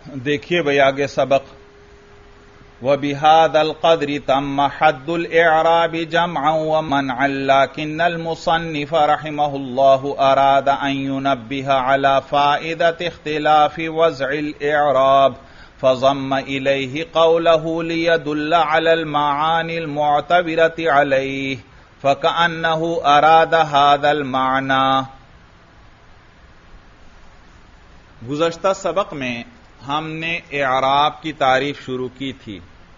دیکھیے بھئی آگے سبق وَبِهَذَا الْقَدْرِ تَمَّ حَدُّ الْإِعْرَابِ جَمْعًا وَمَنْعًا لَكِنَّ الْمُصَنِّفَ رَحِمَهُ اللَّهُ أَرَادَ أَنْ يُنَبِّهَ عَلَى فَائِدَةِ اخْتِلَافِ وَضْعِ الْإِعْرَابِ فَضَمَّ إِلَيْهِ قَوْلَهُ لِيَدُلَّ عَلَى الْمَعَانِي الْمُعْتَبِرَةِ عَلَيْهِ فَكَأَنَّهُ أَرَادَ هَذَا الْمَعْنَى۔ گزشتہ سبق میں ہم نے اعراب کی تعریف شروع کی تھی۔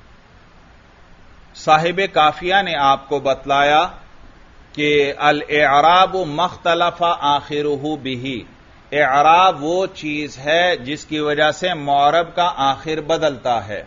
صاحب کافیہ نے آپ کو بتلایا کہ الاعراب مختلف آخرہ بہ، اعراب وہ چیز ہے جس کی وجہ سے معرب کا آخر بدلتا ہے۔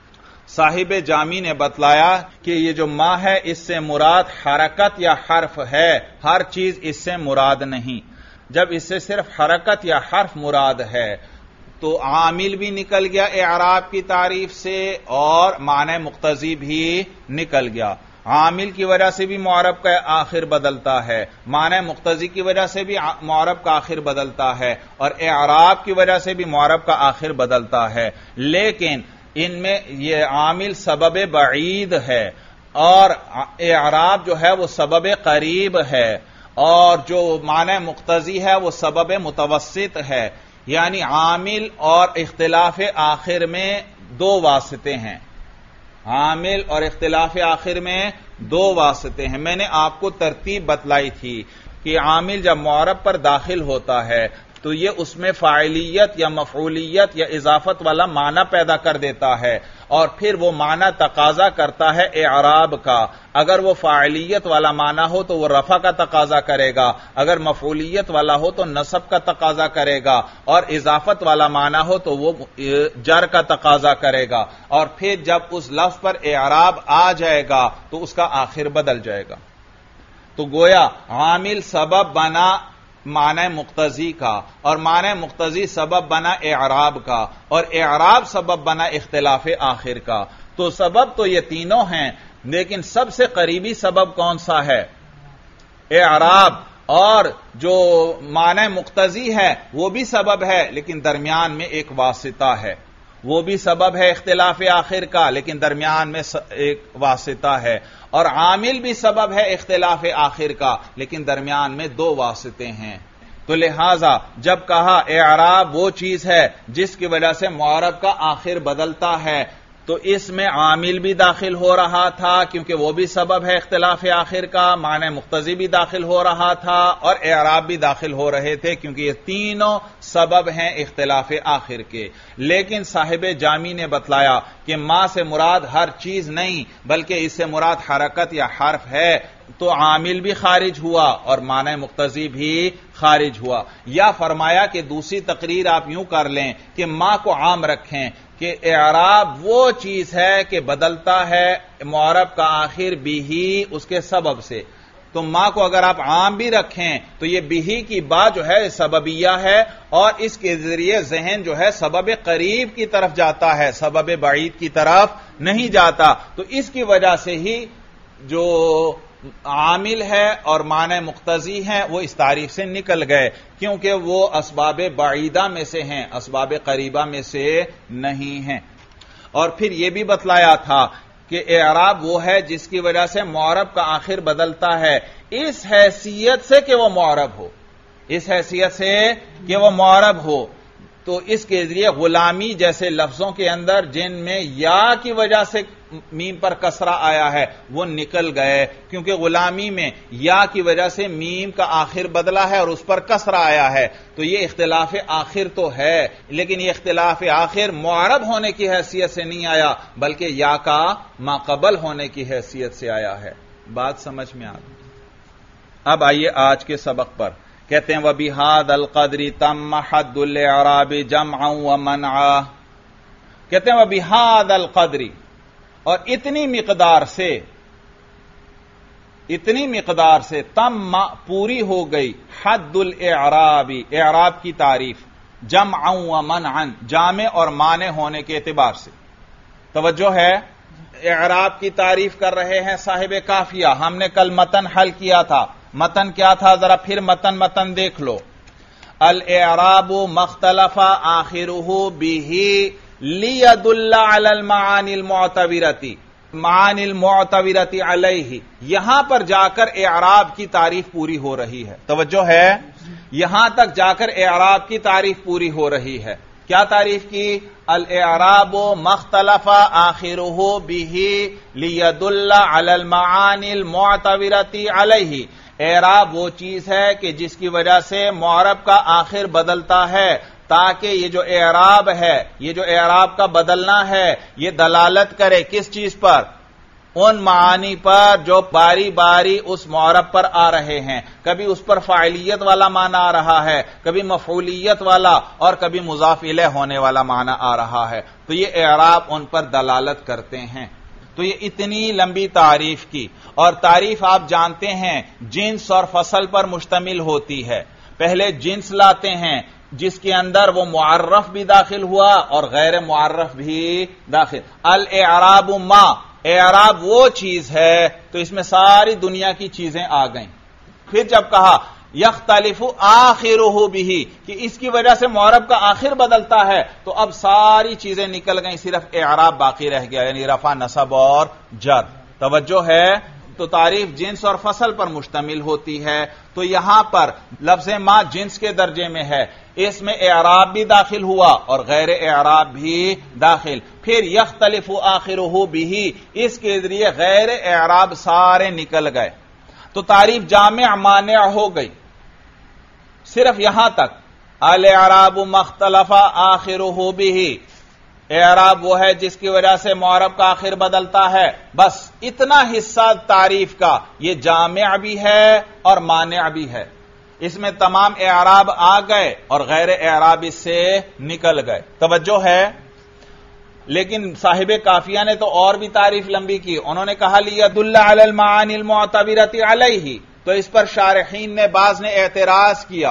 صاحب جامی نے بتلایا کہ یہ جو ما ہے اس سے مراد حرکت یا حرف ہے، ہر چیز اس سے مراد نہیں۔ جب اس سے صرف حرکت یا حرف مراد ہے تو عامل بھی نکل گیا اعراب کی تعریف سے اور معنی مقتضی بھی نکل گیا۔ عامل کی وجہ سے بھی معرب کا آخر بدلتا ہے، معنی مقتضی کی وجہ سے بھی معرب کا آخر بدلتا ہے، اور اعراب کی وجہ سے بھی معرب کا آخر بدلتا ہے۔ لیکن ان میں یہ عامل سبب بعید ہے اور اعراب جو ہے وہ سبب قریب ہے، اور جو معنی مقتضی ہے وہ سبب متوسط ہے۔ یعنی عامل اور اختلاف آخر میں دو واسطے ہیں، عامل اور اختلاف آخر میں دو واسطے ہیں۔ میں نے آپ کو ترتیب بتلائی تھی کہ عامل جب معرب پر داخل ہوتا ہے تو یہ اس میں فاعلیت یا مفعولیت یا اضافت والا معنی پیدا کر دیتا ہے، اور پھر وہ معنی تقاضا کرتا ہے اعراب کا۔ اگر وہ فاعلیت والا معنی ہو تو وہ رفع کا تقاضا کرے گا، اگر مفعولیت والا ہو تو نصب کا تقاضا کرے گا، اور اضافت والا معنی ہو تو وہ جر کا تقاضا کرے گا، اور پھر جب اس لفظ پر اعراب آ جائے گا تو اس کا آخر بدل جائے گا۔ تو گویا عامل سبب بنا معنی مقتضی کا، اور معنی مقتضی سبب بنا اعراب کا، اور اعراب سبب بنا اختلاف آخر کا۔ تو سبب تو یہ تینوں ہیں، لیکن سب سے قریبی سبب کون سا ہے؟ اعراب، اور جو معنی مقتضی ہے وہ بھی سبب ہے لیکن درمیان میں ایک واسطہ ہے، وہ بھی سبب ہے اختلاف آخر کا لیکن درمیان میں ایک واسطہ ہے، اور عامل بھی سبب ہے اختلاف آخر کا لیکن درمیان میں دو واسطے ہیں۔ تو لہذا جب کہا اعراب وہ چیز ہے جس کی وجہ سے معرب کا آخر بدلتا ہے، تو اس میں عامل بھی داخل ہو رہا تھا کیونکہ وہ بھی سبب ہے اختلاف آخر کا، معنی مقتضی بھی داخل ہو رہا تھا، اور اعراب بھی داخل ہو رہے تھے کیونکہ یہ تینوں سبب ہیں اختلاف آخر کے۔ لیکن صاحب جامی نے بتلایا کہ ما سے مراد ہر چیز نہیں بلکہ اس سے مراد حرکت یا حرف ہے، تو عامل بھی خارج ہوا اور معنی مقتضی بھی خارج ہوا۔ یا فرمایا کہ دوسری تقریر آپ یوں کر لیں کہ ما کو عام رکھیں کہ اعراب وہ چیز ہے کہ بدلتا ہے معرب کا آخر بھی اس کے سبب سے۔ تو ما کو اگر آپ عام بھی رکھیں تو یہ بھی کی بات جو ہے سببیہ ہے، اور اس کے ذریعے ذہن جو ہے سبب قریب کی طرف جاتا ہے، سبب بعید کی طرف نہیں جاتا۔ تو اس کی وجہ سے ہی جو عامل ہے اور معنی مقتضی ہیں وہ اس تعریف سے نکل گئے، کیونکہ وہ اسباب بعیدہ میں سے ہیں، اسباب قریبہ میں سے نہیں ہیں۔ اور پھر یہ بھی بتلایا تھا کہ اعراب وہ ہے جس کی وجہ سے معرب کا آخر بدلتا ہے اس حیثیت سے کہ وہ معرب ہو، اس حیثیت سے کہ وہ معرب ہو۔ تو اس کے ذریعے غلامی جیسے لفظوں کے اندر جن میں یا کی وجہ سے میم پر کسرہ آیا ہے وہ نکل گئے، کیونکہ غلامی میں یا کی وجہ سے میم کا آخر بدلا ہے اور اس پر کسرہ آیا ہے۔ تو یہ اختلاف آخر تو ہے، لیکن یہ اختلاف آخر معرب ہونے کی حیثیت سے نہیں آیا بلکہ یا کا ماقبل ہونے کی حیثیت سے آیا ہے۔ بات سمجھ میں آ گئی؟ اب آئیے آج کے سبق پر۔ کہتے ہیں وَبِهَذَا الْقَدْرِ تَمَّ حَدُّ الْإِعْرَابِ جَمْعًا وَمَنْعًا، کہتے ہیں وَبِهَذَا الْقَدْرِ، اور اتنی مقدار سے تم پوری ہو گئی حد الاعراب، اعراب کی تعریف، جمعا ومنعا، جامع اور مانع ہونے کے اعتبار سے۔ توجہ ہے، اعراب کی تعریف کر رہے ہیں صاحب کافیہ۔ ہم نے کل متن حل کیا تھا، متن کیا تھا ذرا پھر متن دیکھ لو۔ الاعراب مختلف آخرہ بہ لیدل علی المعانی المعتبرۃ معانی المعتبرۃ علیہ. یہاں پر جا کر اعراب کی تعریف پوری ہو رہی ہے. توجہ ہے, یہاں تک جا کر اعراب کی تعریف پوری ہو رہی ہے. کیا تعریف کی؟ الاعراب مختلف آخرہ بہ لیدل علی المعانی المعتبرۃ علیہ. اعراب وہ چیز ہے کہ جس کی وجہ سے معرب کا آخر بدلتا ہے تاکہ یہ جو اعراب ہے, یہ جو اعراب کا بدلنا ہے, یہ دلالت کرے کس چیز پر؟ ان معانی پر جو باری باری اس معرب پر آ رہے ہیں. کبھی اس پر فاعلیت والا معنی آ رہا ہے, کبھی مفعولیت والا, اور کبھی مضاف الیہ ہونے والا معنی آ رہا ہے. تو یہ اعراب ان پر دلالت کرتے ہیں. تو یہ اتنی لمبی تعریف کی, اور تعریف آپ جانتے ہیں جنس اور فصل پر مشتمل ہوتی ہے. پہلے جنس لاتے ہیں جس کے اندر وہ معرف بھی داخل ہوا اور غیر معرف بھی داخل. الاعراب ما, اعراب وہ چیز ہے, تو اس میں ساری دنیا کی چیزیں آ گئیں. پھر جب کہا یختلف آخرہ بہ کہ اس کی وجہ سے معرب کا آخر بدلتا ہے, تو اب ساری چیزیں نکل گئیں, صرف اعراب باقی رہ گیا, یعنی رفع, نصب اور جر. توجہ ہے. تو تعریف جنس اور فصل پر مشتمل ہوتی ہے. تو یہاں پر لفظ ما جنس کے درجے میں ہے, اس میں اعراب بھی داخل ہوا اور غیر اعراب بھی داخل. پھر یختلف آخرہ بہ, اس کے ذریعے غیر اعراب سارے نکل گئے. تو تعریف جامع مانع ہو گئی صرف یہاں تک. الاعراب مختلف آخرہ بہ, اعراب وہ ہے جس کی وجہ سے معرب کا آخر بدلتا ہے. بس اتنا حصہ تعریف کا یہ جامع بھی ہے اور مانع بھی ہے. اس میں تمام اعراب آ گئے اور غیر اعراب اس سے نکل گئے. توجہ ہے. لیکن صاحب کافیہ نے تو اور بھی تعریف لمبی کی. انہوں نے کہا لیدل علی المعانی المعتبرۃ علیہ. تو اس پر شارحین نے بعض نے اعتراض کیا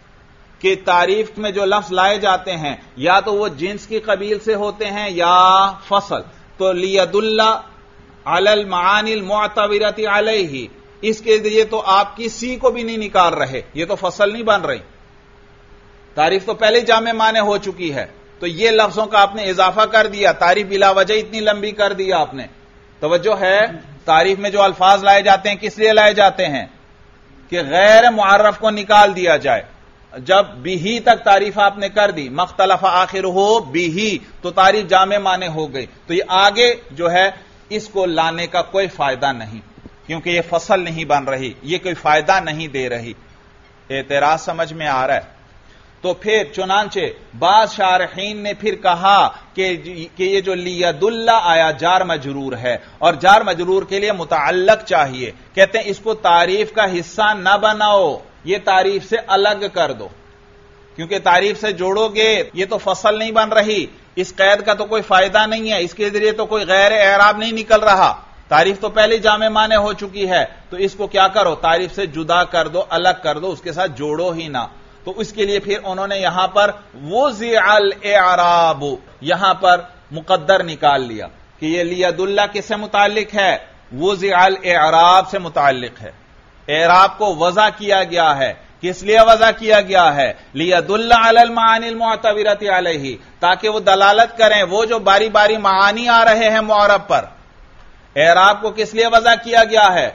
کہ تعریف میں جو لفظ لائے جاتے ہیں یا تو وہ جنس کی قبیل سے ہوتے ہیں یا فصل. تو لیدل علی المعانی المعتبرۃ علیہ, اس کے ذریعے تو آپ کسی کو بھی نہیں نکال رہے, یہ تو فصل نہیں بن رہی. تعریف تو پہلے جامع معنی ہو چکی ہے, تو یہ لفظوں کا آپ نے اضافہ کر دیا, تعریف بلا وجہ اتنی لمبی کر دیا آپ نے. توجہ ہے. تعریف میں جو الفاظ لائے جاتے ہیں کس لیے لائے جاتے ہیں؟ کہ غیر معرف کو نکال دیا جائے. جب بھی تک تعریف آپ نے کر دی, مختلف آخرہ بھی, تو تعریف جامع معنی ہو گئی. تو یہ آگے جو ہے اس کو لانے کا کوئی فائدہ نہیں, کیونکہ یہ فصل نہیں بن رہی, یہ کوئی فائدہ نہیں دے رہی. اعتراض سمجھ میں آ رہا ہے. تو پھر چنانچہ بعض شارحین نے پھر کہا کہ یہ جو لیدل آیا جار مجرور ہے, اور جار مجرور کے لیے متعلق چاہیے. کہتے ہیں اس کو تعریف کا حصہ نہ بناؤ, یہ تعریف سے الگ کر دو, کیونکہ تعریف سے جوڑو گے یہ تو فصل نہیں بن رہی, اس قید کا تو کوئی فائدہ نہیں ہے, اس کے ذریعے تو کوئی غیر اعراب نہیں نکل رہا. تعریف تو پہلے جامع معنی ہو چکی ہے, تو اس کو کیا کرو, تعریف سے جدا کر دو, الگ کر دو, اس کے ساتھ جوڑو ہی نہ. تو اس کے لیے پھر انہوں نے یہاں پر وضع الاعراب, یہاں پر مقدر نکال لیا کہ یہ لیدل کس سے متعلق ہے؟ وضع الاعراب سے متعلق ہے. اعراب کو وضع کیا گیا ہے. کس لیے وضع کیا گیا ہے؟ لیدل علی المعانی المعتبرۃ علیہ, تاکہ وہ دلالت کریں وہ جو باری باری معانی آ رہے ہیں معرب پر. اعراب کو کس لیے وضع کیا گیا ہے؟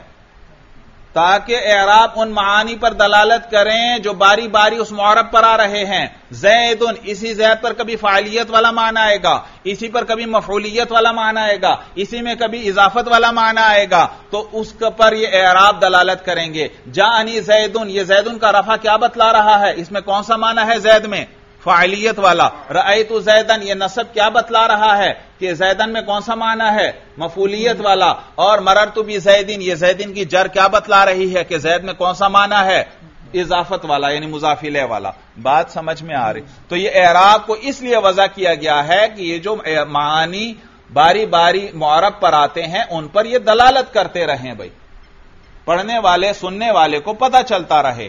تاکہ اعراب ان معانی پر دلالت کریں جو باری باری اس معرب پر آ رہے ہیں. زید, اسی زید پر کبھی فاعلیت والا معنی آئے گا, اسی پر کبھی مفعولیت والا معنی آئے گا, اسی میں کبھی اضافت والا معنی آئے گا, تو اس پر یہ اعراب دلالت کریں گے. جاءنی زید, یہ زید کا رفع کیا بتلا رہا ہے؟ اس میں کون سا معنی ہے زید میں؟ فاعلیت والا. رأیت زیدن, یہ نصب کیا بتلا رہا ہے کہ زیدن میں کون سا معنی ہے؟ مفعولیت والا. اور مررت بزیدن, یہ زیدن کی جر کیا بتلا رہی ہے کہ زید میں کون سا معنی ہے؟ اضافت والا, یعنی مضاف الیہ والا. بات سمجھ میں آ رہی؟ تو یہ اعراب کو اس لیے وضع کیا گیا ہے کہ یہ جو معانی باری باری معرب پر آتے ہیں ان پر یہ دلالت کرتے رہیں بھائی, پڑھنے والے سننے والے کو پتہ چلتا رہے.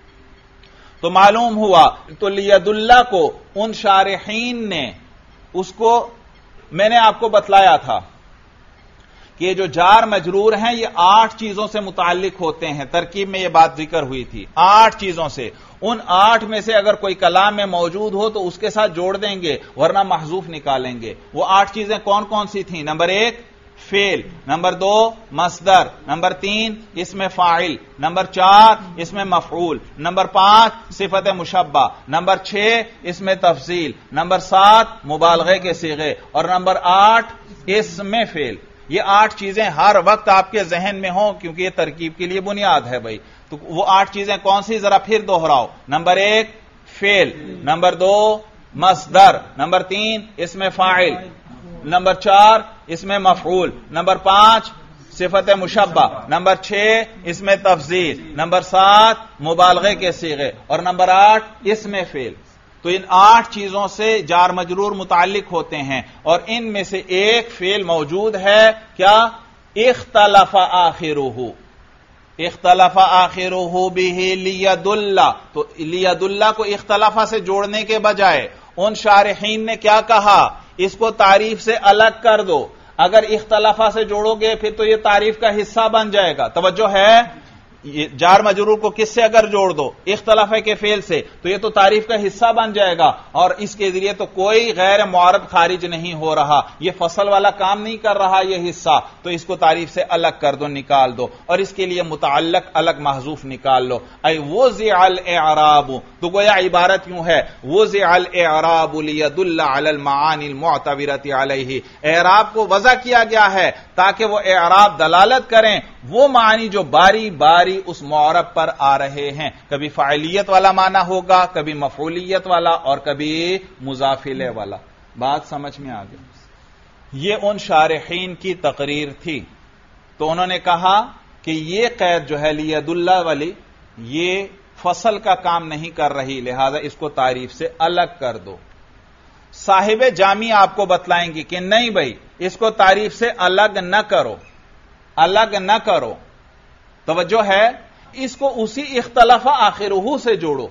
تو معلوم ہوا تو لیدل کو ان شارحین نے, اس کو میں نے آپ کو بتلایا تھا کہ جو جار مجرور ہیں یہ 8 چیزوں سے متعلق ہوتے ہیں. ترکیب میں یہ بات ذکر ہوئی تھی 8 چیزوں سے. ان 8 میں سے اگر کوئی کلام میں موجود ہو تو اس کے ساتھ جوڑ دیں گے ورنہ محذوف نکالیں گے. وہ 8 چیزیں کون کون سی تھیں؟ نمبر 1 فعل، نمبر 2 مصدر، نمبر 3 اسم فاعل، نمبر 4 اسم مفعول، نمبر 5 صفت مشبہ، نمبر 6 اسم تفضیل، نمبر 7 مبالغے کے صیغے اور نمبر 8 اسم فعل. یہ 8 چیزیں ہر وقت آپ کے ذہن میں ہوں کیونکہ یہ ترکیب کے لیے بنیاد ہے بھائی. تو وہ 8 چیزیں کون سی؟ ذرا پھر دوہراؤ. نمبر 1 فعل، نمبر 2 مصدر، نمبر 3 اسم فاعل، نمبر 4 اسم مفعول، نمبر 5 صفت مشبہ، نمبر 6 اسم تفضیل، نمبر 7 مبالغے کے صیغے اور نمبر 8 اسم فعل. تو ان 8 چیزوں سے جار مجرور متعلق ہوتے ہیں اور ان میں سے ایک فعل موجود ہے. کیا؟ اختلف آخرہ. اختلف آخرہ بہ لیدل. تو لیدل کو اختلف سے جوڑنے کے بجائے ان شارحین نے کیا کہا؟ اس کو تعریف سے الگ کر دو. اگر اختلافہ سے جوڑو گے پھر تو یہ تعریف کا حصہ بن جائے گا. توجہ ہے؟ جار مجرور کو کس سے اگر جوڑ دو؟ اختلافہ کے فعل سے، تو یہ تو تعریف کا حصہ بن جائے گا اور اس کے ذریعے تو کوئی غیر معرب خارج نہیں ہو رہا. یہ فصل والا کام نہیں کر رہا یہ حصہ. تو اس کو تعریف سے الگ کر دو، نکال دو اور اس کے لیے متعلق الگ محذوف نکال لو. ای وضع الاعراب. تو گویا عبارت یوں ہے وضع الاعراب لیدل علی المعانی المعتبرۃ علیہ. اعراب کو وضع کیا گیا ہے تاکہ وہ اعراب دلالت کریں وہ معنی جو باری باری اس معرب پر آ رہے ہیں. کبھی فاعلیت والا معنی ہوگا، کبھی مفعولیت والا اور کبھی مضاف الیہ والا. بات سمجھ میں آ گئی؟ یہ ان شارحین کی تقریر تھی. تو انہوں نے کہا کہ یہ قید جو ہے لیدل والی یہ فصل کا کام نہیں کر رہی، لہذا اس کو تعریف سے الگ کر دو. صاحب جامی آپ کو بتلائیں گی کہ نہیں بھائی اس کو تعریف سے الگ نہ کرو، الگ نہ کرو. توجہ ہے؟ اس کو اسی اختلف آخرہ سے جوڑو.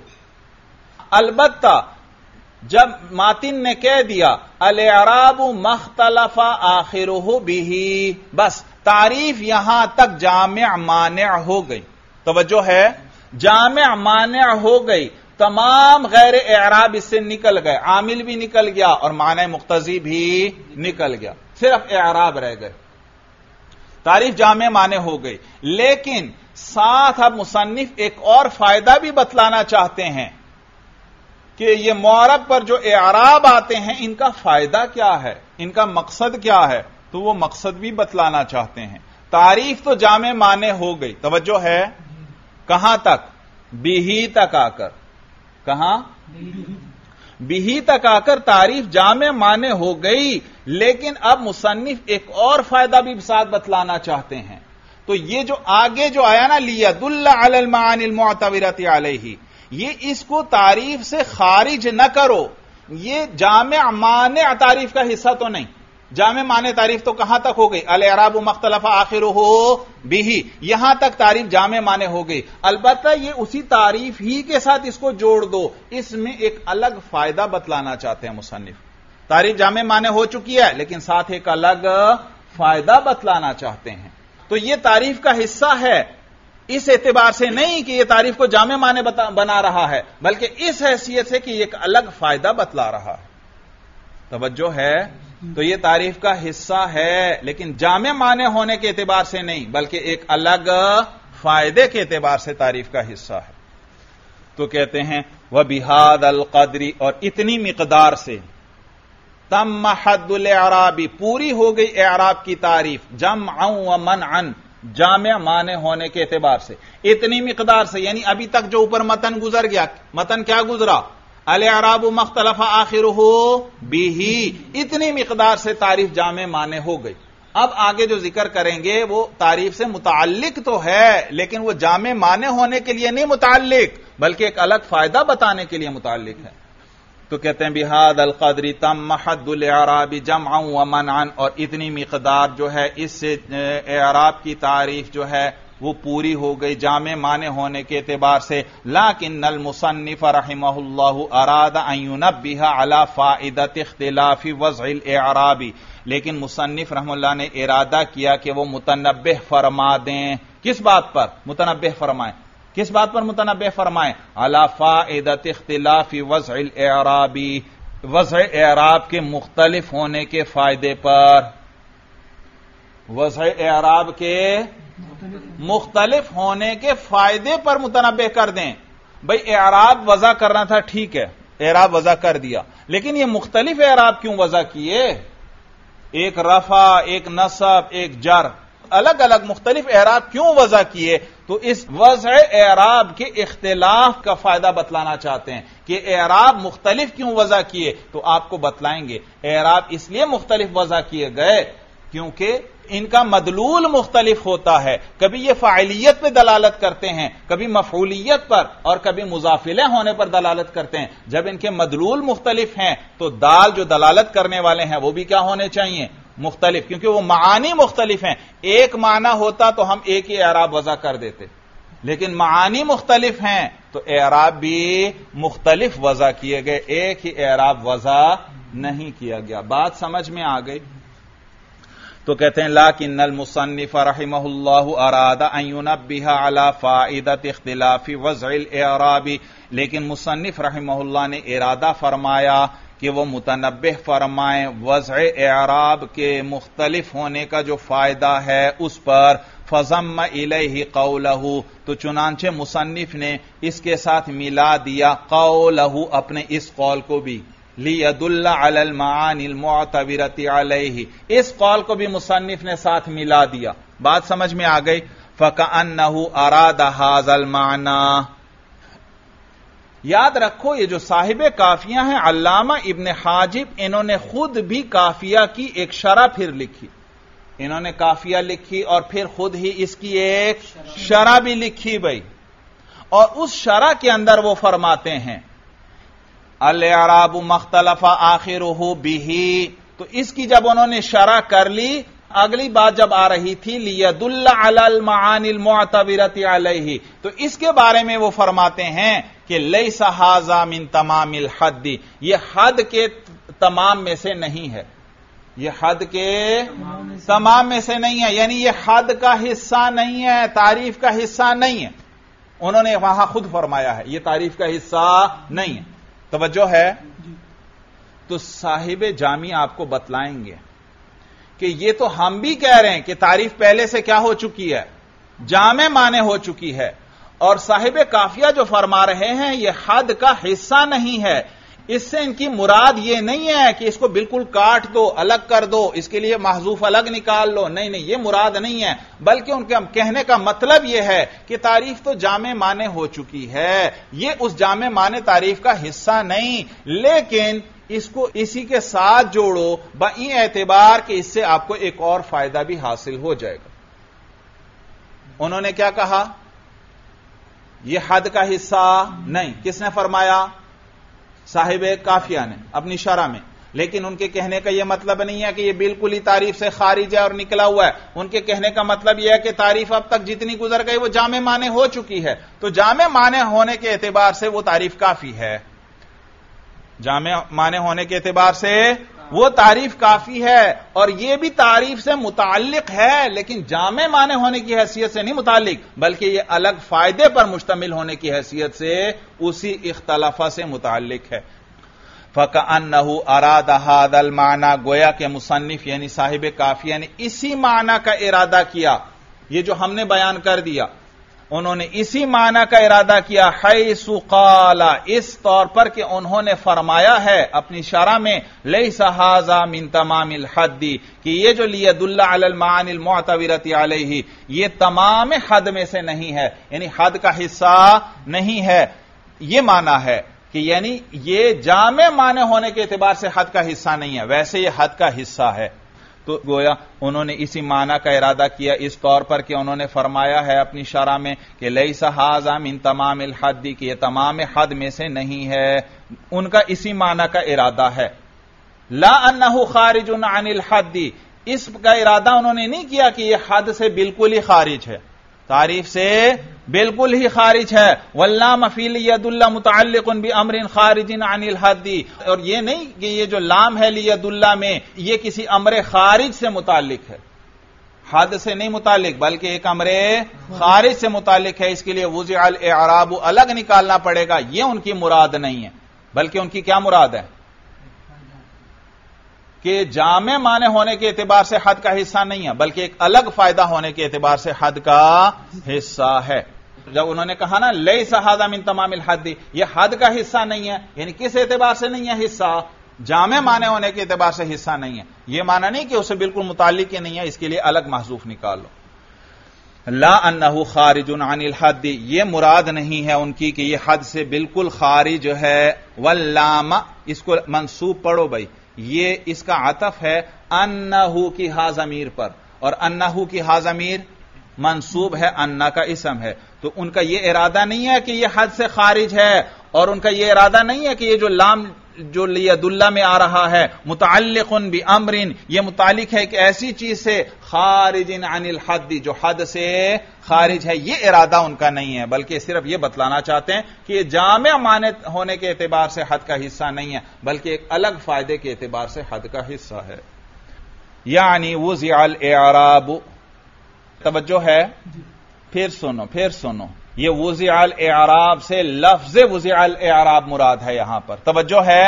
البتہ جب ماتن نے کہہ دیا الاعراب مختلف آخرہ بہ، بس تعریف یہاں تک جامع مانع ہو گئی. توجہ ہے؟ جامع مانع ہو گئی. تمام غیر اعراب اس سے نکل گئے، عامل بھی نکل گیا اور معنی مقتضی بھی نکل گیا، صرف اعراب رہ گئے. تعریف جامع معنی ہو گئی. لیکن ساتھ اب مصنف ایک اور فائدہ بھی بتلانا چاہتے ہیں کہ یہ معرب پر جو اعراب آتے ہیں ان کا فائدہ کیا ہے، ان کا مقصد کیا ہے. تو وہ مقصد بھی بتلانا چاہتے ہیں. تعریف تو جامع معنی ہو گئی. توجہ ہے؟ کہاں تک؟ بہی تک آ کر. کہاں؟ بہی تک آ کر تعریف جامع معنی ہو گئی. لیکن اب مصنف ایک اور فائدہ بھی ساتھ بتلانا چاہتے ہیں. تو یہ جو آگے جو آیا نا لیدل علی المعانی المعتبرۃ علیہ، یہ اس کو تعریف سے خارج نہ کرو. یہ جامع معنی تعریف کا حصہ تو نہیں. جامع معنی تعریف تو کہاں تک ہو گئی؟ الاعراب مختلف آخرہ بہ، یہاں تک تعریف جامع معنی ہو گئی. البتہ یہ اسی تعریف ہی کے ساتھ اس کو جوڑ دو. اس میں ایک الگ فائدہ بتلانا چاہتے ہیں مصنف. تعریف جامع معنی ہو چکی ہے لیکن ساتھ ایک الگ فائدہ بتلانا چاہتے ہیں. تو یہ تعریف کا حصہ ہے اس اعتبار سے نہیں کہ یہ تعریف کو جامع معنی بنا رہا ہے، بلکہ اس حیثیت سے کہ یہ ایک الگ فائدہ بتلا رہا ہے. توجہ ہے؟ تو یہ تعریف کا حصہ ہے لیکن جامع معنی ہونے کے اعتبار سے نہیں بلکہ ایک الگ فائدے کے اعتبار سے تعریف کا حصہ ہے. تو کہتے ہیں وَبِهَذَا الْقَدْرِ، اور اتنی مقدار سے تم حد الاعراب، پوری ہو گئی اعراب کی تعریف جمعا ومنعا، جامع معنی ہونے کے اعتبار سے. اتنی مقدار سے یعنی ابھی تک جو اوپر متن گزر گیا، متن کیا گزرا؟ الاعراب مختلف آخرہ بہ، اتنی مقدار سے تعریف جامع معنی ہو گئی. اب آگے جو ذکر کریں گے وہ تعریف سے متعلق تو ہے لیکن وہ جامع معنی ہونے کے لیے نہیں متعلق بلکہ ایک الگ فائدہ بتانے کے لیے متعلق ہے. تو کہتے ہیں بہذا القدر تم حد الاعراب جمعا ومنعا، اور اتنی مقدار جو ہے اس سے اعراب کی تعریف جو ہے وہ پوری ہو گئی جامع معنی ہونے کے اعتبار سے. لیکن المصنف رحمہ اللہ اراد ان ينبه على فائدۃ اختلاف وضع الاعراب، لیکن مصنف رحمہ اللہ نے ارادہ کیا کہ وہ متنبہ فرما دیں. کس بات پر متنبہ فرمائیں؟ کس بات پر متنبہ فرمائیں؟ علی فائدۃ اختلاف وضع الاعراب، وضع اعراب کے مختلف ہونے کے فائدے پر. وضع اعراب کے مختلف ہونے کے فائدے پر متنبہ کر دیں. بھئی اعراب وضع کرنا تھا، ٹھیک ہے، اعراب وضع کر دیا، لیکن یہ مختلف اعراب کیوں وضع کیے؟ ایک رفع، ایک نصب، ایک جر، الگ الگ مختلف اعراب کیوں وضع کیے؟ تو اس وضع اعراب کے اختلاف کا فائدہ بتلانا چاہتے ہیں کہ اعراب مختلف کیوں وضع کیے. تو آپ کو بتلائیں گے اعراب اس لیے مختلف وضع کیے گئے کیونکہ ان کا مدلول مختلف ہوتا ہے. کبھی یہ فاعلیت پہ دلالت کرتے ہیں، کبھی مفعولیت پر، اور کبھی مضافلہ ہونے پر دلالت کرتے ہیں. جب ان کے مدلول مختلف ہیں تو دال جو دلالت کرنے والے ہیں وہ بھی کیا ہونے چاہیے؟ مختلف، کیونکہ وہ معانی مختلف ہیں. ایک معنی ہوتا تو ہم ایک ہی اعراب وضع کر دیتے، لیکن معانی مختلف ہیں تو اعراب بھی مختلف وضع کیے گئے، ایک ہی اعراب وضع نہیں کیا گیا. بات سمجھ میں آ گئی؟ تو کہتے ہیں لیکن المصنف رحمہ اللہ اراد ان ينبه على فائدۃ اختلاف وضع الاعراب، لیکن مصنف رحمہ اللہ نے ارادہ فرمایا کہ وہ متنبہ فرمائیں وضع اعراب کے مختلف ہونے کا جو فائدہ ہے اس پر. فضم الیہ قولہ، تو چنانچہ مصنف نے اس کے ساتھ ملا دیا قولہ، اپنے اس قول کو بھی، لیدل علی المعانی المعتبرۃ علیہ، اس قول کو بھی مصنف نے ساتھ ملا دیا. بات سمجھ میں آ گئی؟ فکأنہ اراد ھذا المعنی. یاد رکھو یہ جو صاحب کافیہ ہیں علامہ ابن حاجب، انہوں نے خود بھی کافیہ کی ایک شرح پھر لکھی. انہوں نے کافیہ لکھی اور پھر خود ہی اس کی ایک شرح بھی لکھی بھائی. اور اس شرح کے اندر وہ فرماتے ہیں الاعراب مختلف آخرہ بہ، تو اس کی جب انہوں نے شرح کر لی، اگلی بات جب آ رہی تھی لیدل علی المعانی المعتبرۃ علیہ، تو اس کے بارے میں وہ فرماتے ہیں کہ لیس ھذا من تمام الحد، یہ حد کے تمام میں سے نہیں ہے، یہ حد کے تمام میں سے نہیں ہے، یعنی یہ حد کا حصہ نہیں ہے، تعریف کا حصہ نہیں ہے. انہوں نے وہاں خود فرمایا ہے یہ تعریف کا حصہ نہیں ہے. توجہ ہے؟ تو صاحب جامی آپ کو بتلائیں گے کہ یہ تو ہم بھی کہہ رہے ہیں کہ تعریف پہلے سے کیا ہو چکی ہے؟ جامع معنی ہو چکی ہے. اور صاحب کافیہ جو فرما رہے ہیں یہ حد کا حصہ نہیں ہے. اس سے ان کی مراد یہ نہیں ہے کہ اس کو بالکل کاٹ دو، الگ کر دو، اس کے لیے محذوف الگ نکال لو، نہیں نہیں، یہ مراد نہیں ہے. بلکہ ان کے کہنے کا مطلب یہ ہے کہ تعریف تو جامع معنی ہو چکی ہے، یہ اس جامع معنی تعریف کا حصہ نہیں، لیکن اس کو اسی کے ساتھ جوڑو بئی اعتبار کہ اس سے آپ کو ایک اور فائدہ بھی حاصل ہو جائے گا. انہوں نے کیا کہا؟ یہ حد کا حصہ نہیں. کس نے فرمایا؟ صاحب کافیہ نے اپنی شرح میں. لیکن ان کے کہنے کا یہ مطلب نہیں ہے کہ یہ بالکل ہی تعریف سے خارج ہے اور نکلا ہوا ہے. ان کے کہنے کا مطلب یہ ہے کہ تعریف اب تک جتنی گزر گئی وہ جامع معنی ہو چکی ہے، تو جامع معنی ہونے کے اعتبار سے وہ تعریف کافی ہے. جامع معنی ہونے کے اعتبار سے وہ تعریف کافی ہے، اور یہ بھی تعریف سے متعلق ہے لیکن جامع معنی ہونے کی حیثیت سے نہیں متعلق، بلکہ یہ الگ فائدے پر مشتمل ہونے کی حیثیت سے اسی اختلاف سے متعلق ہے. فَكَأَنَّهُ أَرَادَ هَذَا الْمَعْنَى، گویا کہ مصنف یعنی صاحب کافیہ نے اسی معنی کا ارادہ کیا، یہ جو ہم نے بیان کر دیا انہوں نے اسی معنی کا ارادہ کیا. حیث قال، اس طور پر کہ انہوں نے فرمایا ہے اپنی شرح میں لیس ھذا من تمام الحد، کہ یہ جو لیدل علی المعانی المعتبرۃ علیہ یہ تمام حد میں سے نہیں ہے، یعنی حد کا حصہ نہیں ہے. یہ معنی ہے کہ یعنی یہ جامع معنی ہونے کے اعتبار سے حد کا حصہ نہیں ہے، ویسے یہ حد کا حصہ ہے. تو گویا انہوں نے اسی معنی کا ارادہ کیا اس طور پر کہ انہوں نے فرمایا ہے اپنی شرح میں کہ لیس ھذا من تمام الحد، کہ یہ تمام حد میں سے نہیں ہے. ان کا اسی معنی کا ارادہ ہے. لا انہ خارج عن الحد، اس کا ارادہ انہوں نے نہیں کیا کہ یہ حد سے بالکل ہی خارج ہے. تعریف سے بالکل ہی خارج ہے. واللام فی لید اللہ متعلق بامر خارج عن الحد، اور یہ نہیں کہ یہ جو لام ہے لید اللہ میں یہ کسی امر خارج سے متعلق ہے، حد سے نہیں متعلق بلکہ ایک امر خارج سے متعلق ہے. اس کے لیے وضع الاعراب الگ نکالنا پڑے گا. یہ ان کی مراد نہیں ہے، بلکہ ان کی کیا مراد ہے کہ جامع معنی ہونے کے اعتبار سے حد کا حصہ نہیں ہے بلکہ ایک الگ فائدہ ہونے کے اعتبار سے حد کا حصہ ہے. جب انہوں نے کہا نا لیس ھذا من تمام الحد، یہ حد کا حصہ نہیں ہے، یعنی کس اعتبار سے نہیں ہے حصہ؟ جامع معنی ہونے کے اعتبار سے حصہ نہیں ہے. یہ معنی نہیں کہ اسے بالکل متعلق ہی نہیں ہے، اس کے لیے الگ محذوف نکال لو. لا انہ خارج عن الحد، یہ مراد نہیں ہے ان کی کہ یہ حد سے بالکل خارج ہے. واللام، اس کو منصوب پڑھو بھائی، یہ اس کا عطف ہے انہو کی ہا ضمیر پر، اور انہو کی ہا ضمیر منصوب ہے، انا کا اسم ہے. تو ان کا یہ ارادہ نہیں ہے کہ یہ حد سے خارج ہے، اور ان کا یہ ارادہ نہیں ہے کہ یہ جو لام جو لید اللہ میں آ رہا ہے متعلق بامر، یہ متعلق ہے ایک ایسی چیز سے خارج عن الحد جو حد سے خارج ہے. یہ ارادہ ان کا نہیں ہے، بلکہ صرف یہ بتلانا چاہتے ہیں کہ یہ جامع معنی ہونے کے اعتبار سے حد کا حصہ نہیں ہے بلکہ ایک الگ فائدے کے اعتبار سے حد کا حصہ ہے. یعنی وضع الاعراب، توجہ ہے، پھر سنو یہ وضع الاعراب سے لفظ وضع الاعراب مراد ہے. یہاں پر توجہ ہے،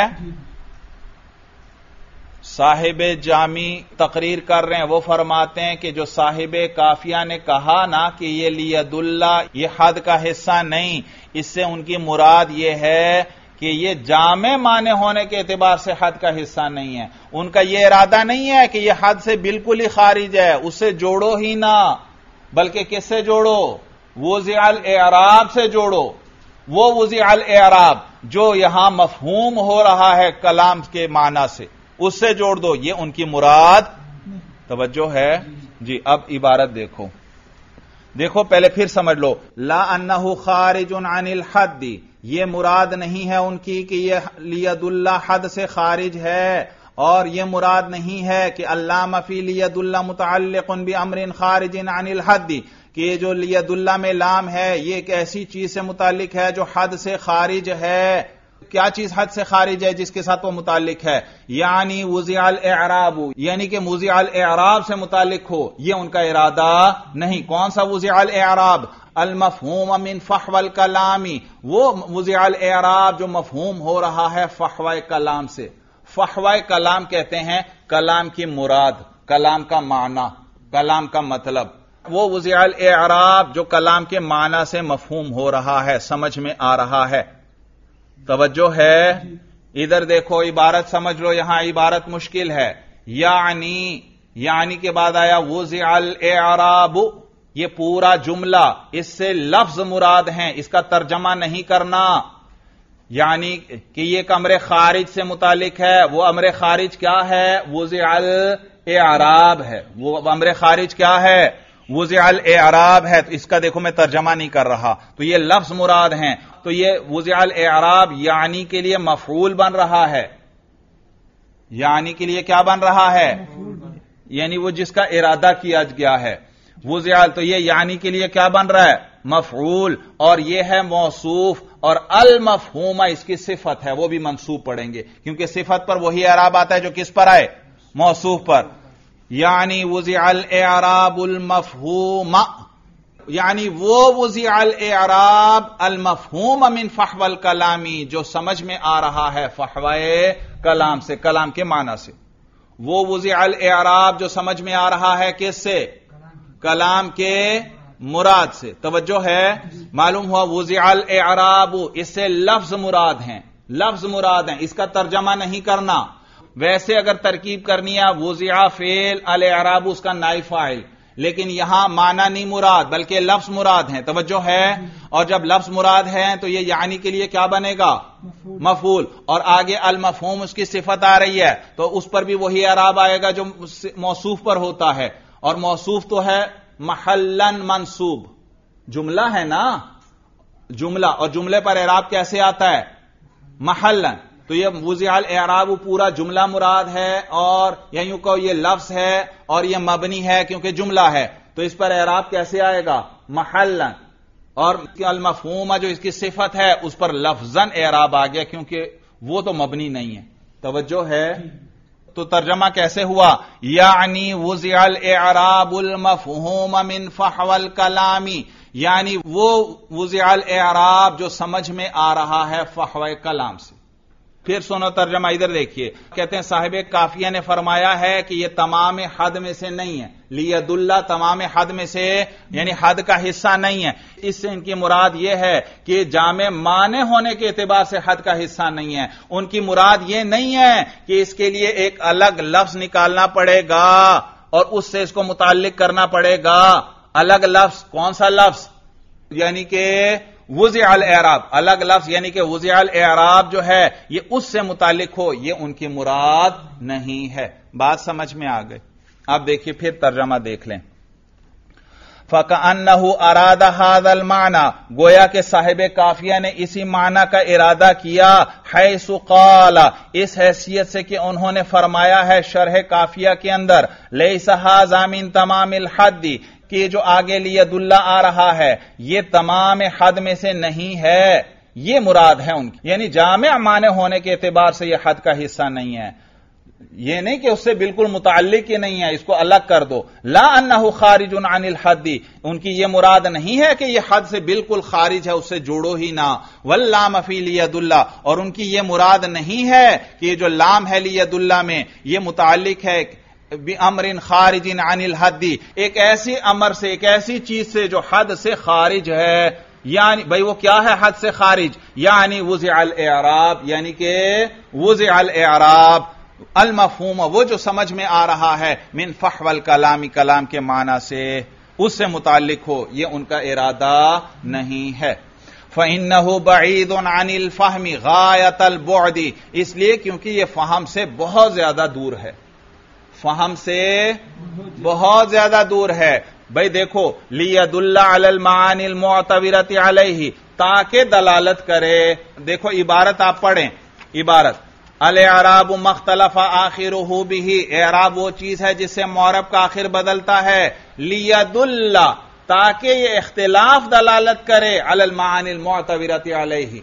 صاحب جامی تقریر کر رہے ہیں، وہ فرماتے ہیں کہ جو صاحب کافیہ نے کہا نا کہ یہ لید اللہ یہ حد کا حصہ نہیں، اس سے ان کی مراد یہ ہے کہ یہ جامع معنی ہونے کے اعتبار سے حد کا حصہ نہیں ہے. ان کا یہ ارادہ نہیں ہے کہ یہ حد سے بالکل ہی خارج ہے، اس سے جوڑو ہی نہ، بلکہ کس سے جوڑو؟ وضع الاعراب سے جوڑو. وہ وضع الاعراب جو یہاں مفہوم ہو رہا ہے کلام کے معنی سے، اس سے جوڑ دو. یہ ان کی مراد. توجہ ہے جی. اب عبارت دیکھو پہلے پھر سمجھ لو. لا انہ خارج عن الحد، یہ مراد نہیں ہے ان کی کہ یہ لید اللہ حد سے خارج ہے، اور یہ مراد نہیں ہے کہ اللام فی لید اللہ متعلق بامر خارج عن الحد، کہ یہ جو لید اللہ میں لام ہے یہ ایک ایسی چیز سے متعلق ہے جو حد سے خارج ہے. کیا چیز حد سے خارج ہے جس کے ساتھ وہ متعلق ہے؟ یعنی وضع الاعراب، یعنی کہ وضع الاعراب سے متعلق ہو. یہ ان کا ارادہ نہیں. کون سا وضع الاعراب؟ المفہوم من فحوى الکلام، وہ وضع الاعراب جو مفہوم ہو رہا ہے فحوى کلام سے. فحوى کلام کہتے ہیں کلام کی مراد، کلام کا معنی، کلام کا مطلب. وہ وضع الاعراب جو کلام کے معنی سے مفہوم ہو رہا ہے، سمجھ میں آ رہا ہے. توجہ ہے، ادھر دیکھو عبارت سمجھ لو. یہاں عبارت مشکل ہے. یعنی کے بعد آیا وضع الاعراب، یہ پورا جملہ اس سے لفظ مراد ہیں، اس کا ترجمہ نہیں کرنا. یعنی کہ یہ ایک امر خارج سے متعلق ہے. وہ امر خارج کیا ہے؟ وضع الاعراب ہے. وہ امر خارج کیا ہے؟ وضع الاعراب ہے. تو اس کا دیکھو میں ترجمہ نہیں کر رہا، تو یہ لفظ مراد ہیں. تو یہ وضع الاعراب یعنی کے لیے مفعول بن رہا ہے. یعنی کے لیے کیا بن رہا ہے؟ یعنی وہ جس کا ارادہ کیا گیا ہے. وضع، تو یہ یعنی کے لیے کیا بن رہا ہے؟ مفعول. اور یہ ہے موصوف، اور المفہوم اس کی صفت ہے، وہ بھی منصوب پڑھیں گے کیونکہ صفت پر وہی اعراب آتا ہے جو کس پر آئے؟ موصوف پر. یعنی وضع الاعراب المفہوم، یعنی وہ وضع الاعراب المفہوم من فحوى الکلام جو سمجھ میں آ رہا ہے فحوى کلام سے، کلام کے معنی سے. وہ وضع الاعراب جو سمجھ میں آ رہا ہے کس سے؟ کلام کے مراد سے. توجہ ہے، معلوم ہوا وضع الاعراب اس سے لفظ مراد ہیں، لفظ مراد ہیں، اس کا ترجمہ نہیں کرنا. ویسے اگر ترکیب کرنی ہے وضع فعل الاعراب اس کا نائب فاعل، لیکن یہاں معنی نہیں مراد بلکہ لفظ مراد ہیں. توجہ ہے، اور جب لفظ مراد ہے تو یہ یعنی کے لیے کیا بنے گا؟ مفعول. اور آگے المفہوم اس کی صفت آ رہی ہے تو اس پر بھی وہی اعراب آئے گا جو موصوف پر ہوتا ہے. اور موصوف تو ہے محلن منصوب، جملہ ہے نا، جملہ، اور جملے پر اعراب کیسے آتا ہے؟ محلن. تو یہ وضع الاعراب پورا جملہ مراد ہے، اور یا یوں کہو یہ لفظ ہے اور یہ مبنی ہے کیونکہ جملہ ہے. تو اس پر اعراب کیسے آئے گا؟ محلا، اور المفہوم جو اس کی صفت ہے اس پر لفظاً اعراب آ گیا کیونکہ وہ تو مبنی نہیں ہے. توجہ ہے؟ تو ترجمہ کیسے ہوا؟ یعنی وضع الاعراب المفہوم من فحوى الکلام، یعنی وہ وضع الاعراب جو سمجھ میں آ رہا ہے فحوى کلام سے. پھر سنو ترجمہ، ادھر دیکھیے. کہتے ہیں صاحب کافیہ نے فرمایا ہے کہ یہ تمام حد میں سے نہیں ہے. لید اللہ تمام حد میں سے یعنی حد کا حصہ نہیں ہے. اس سے ان کی مراد یہ ہے کہ جامع معنی ہونے کے اعتبار سے حد کا حصہ نہیں ہے. ان کی مراد یہ نہیں ہے کہ اس کے لیے ایک الگ لفظ نکالنا پڑے گا اور اس سے اس کو متعلق کرنا پڑے گا. الگ لفظ، کون سا لفظ؟ یعنی کہ وضع الاعراب، الگ لفظ یعنی کہ وضع الاعراب جو ہے یہ اس سے متعلق ہو، یہ ان کی مراد نہیں ہے. بات سمجھ میں آ گئی؟ اب دیکھیے پھر ترجمہ دیکھ لیں. فَكَأَنَّهُ أَرَادَ هَذَا الْمَعْنَى، گویا کہ صاحب کافیہ نے اسی معنی کا ارادہ کیا. حَيْثُ قَالَ، اس حیثیت سے کہ انہوں نے فرمایا ہے شرح کافیہ کے اندر لَيْسَ هَذَا مِن تَمَامِ الْحَدِّ، کہ جو آگے لید اللہ آ رہا ہے یہ تمام حد میں سے نہیں ہے. یہ مراد ہے ان کی، یعنی جامع معنی ہونے کے اعتبار سے یہ حد کا حصہ نہیں ہے. یہ نہیں کہ اس سے بالکل متعلق ہی نہیں ہے، اس کو الگ کر دو. لا انہ خارج عن الحد، ان کی یہ مراد نہیں ہے کہ یہ حد سے بالکل خارج ہے، اس سے جوڑو ہی نہ. واللام فی لید اللہ، اور ان کی یہ مراد نہیں ہے کہ یہ جو لام ہے لید اللہ میں یہ متعلق ہے بِأَمْرٍ خَارِجٍ عَنِ الْحَدِّ، ایک ایسی امر سے، ایک ایسی چیز سے جو حد سے خارج ہے. یعنی بھئی وہ کیا ہے حد سے خارج؟ یعنی وضع الاعراب، یعنی کہ وضع الاعراب المفہوم، وہ جو سمجھ میں آ رہا ہے من فحوى الکلام، کلام کے معنی سے اس سے متعلق ہو، یہ ان کا ارادہ نہیں ہے. فَإِنَّهُ بَعِيدٌ عَنِ الْفَهْمِ غَايَةَ الْبُعْدِ، اس لیے کیونکہ یہ فہم سے بہت زیادہ دور ہے، فہم سے بہت زیادہ دور ہے. بھئی دیکھو لید اللہ علی المعانی المعتبرۃ علیہ، تاکہ دلالت کرے. دیکھو عبارت آپ پڑھیں، عبارت الاعراب مختلف آخرہ بہ، اعراب وہ چیز ہے جس سے معرب کا آخر بدلتا ہے. لید اللہ، تاکہ یہ اختلاف دلالت کرے علی المعانی المعتبرۃ علیہ،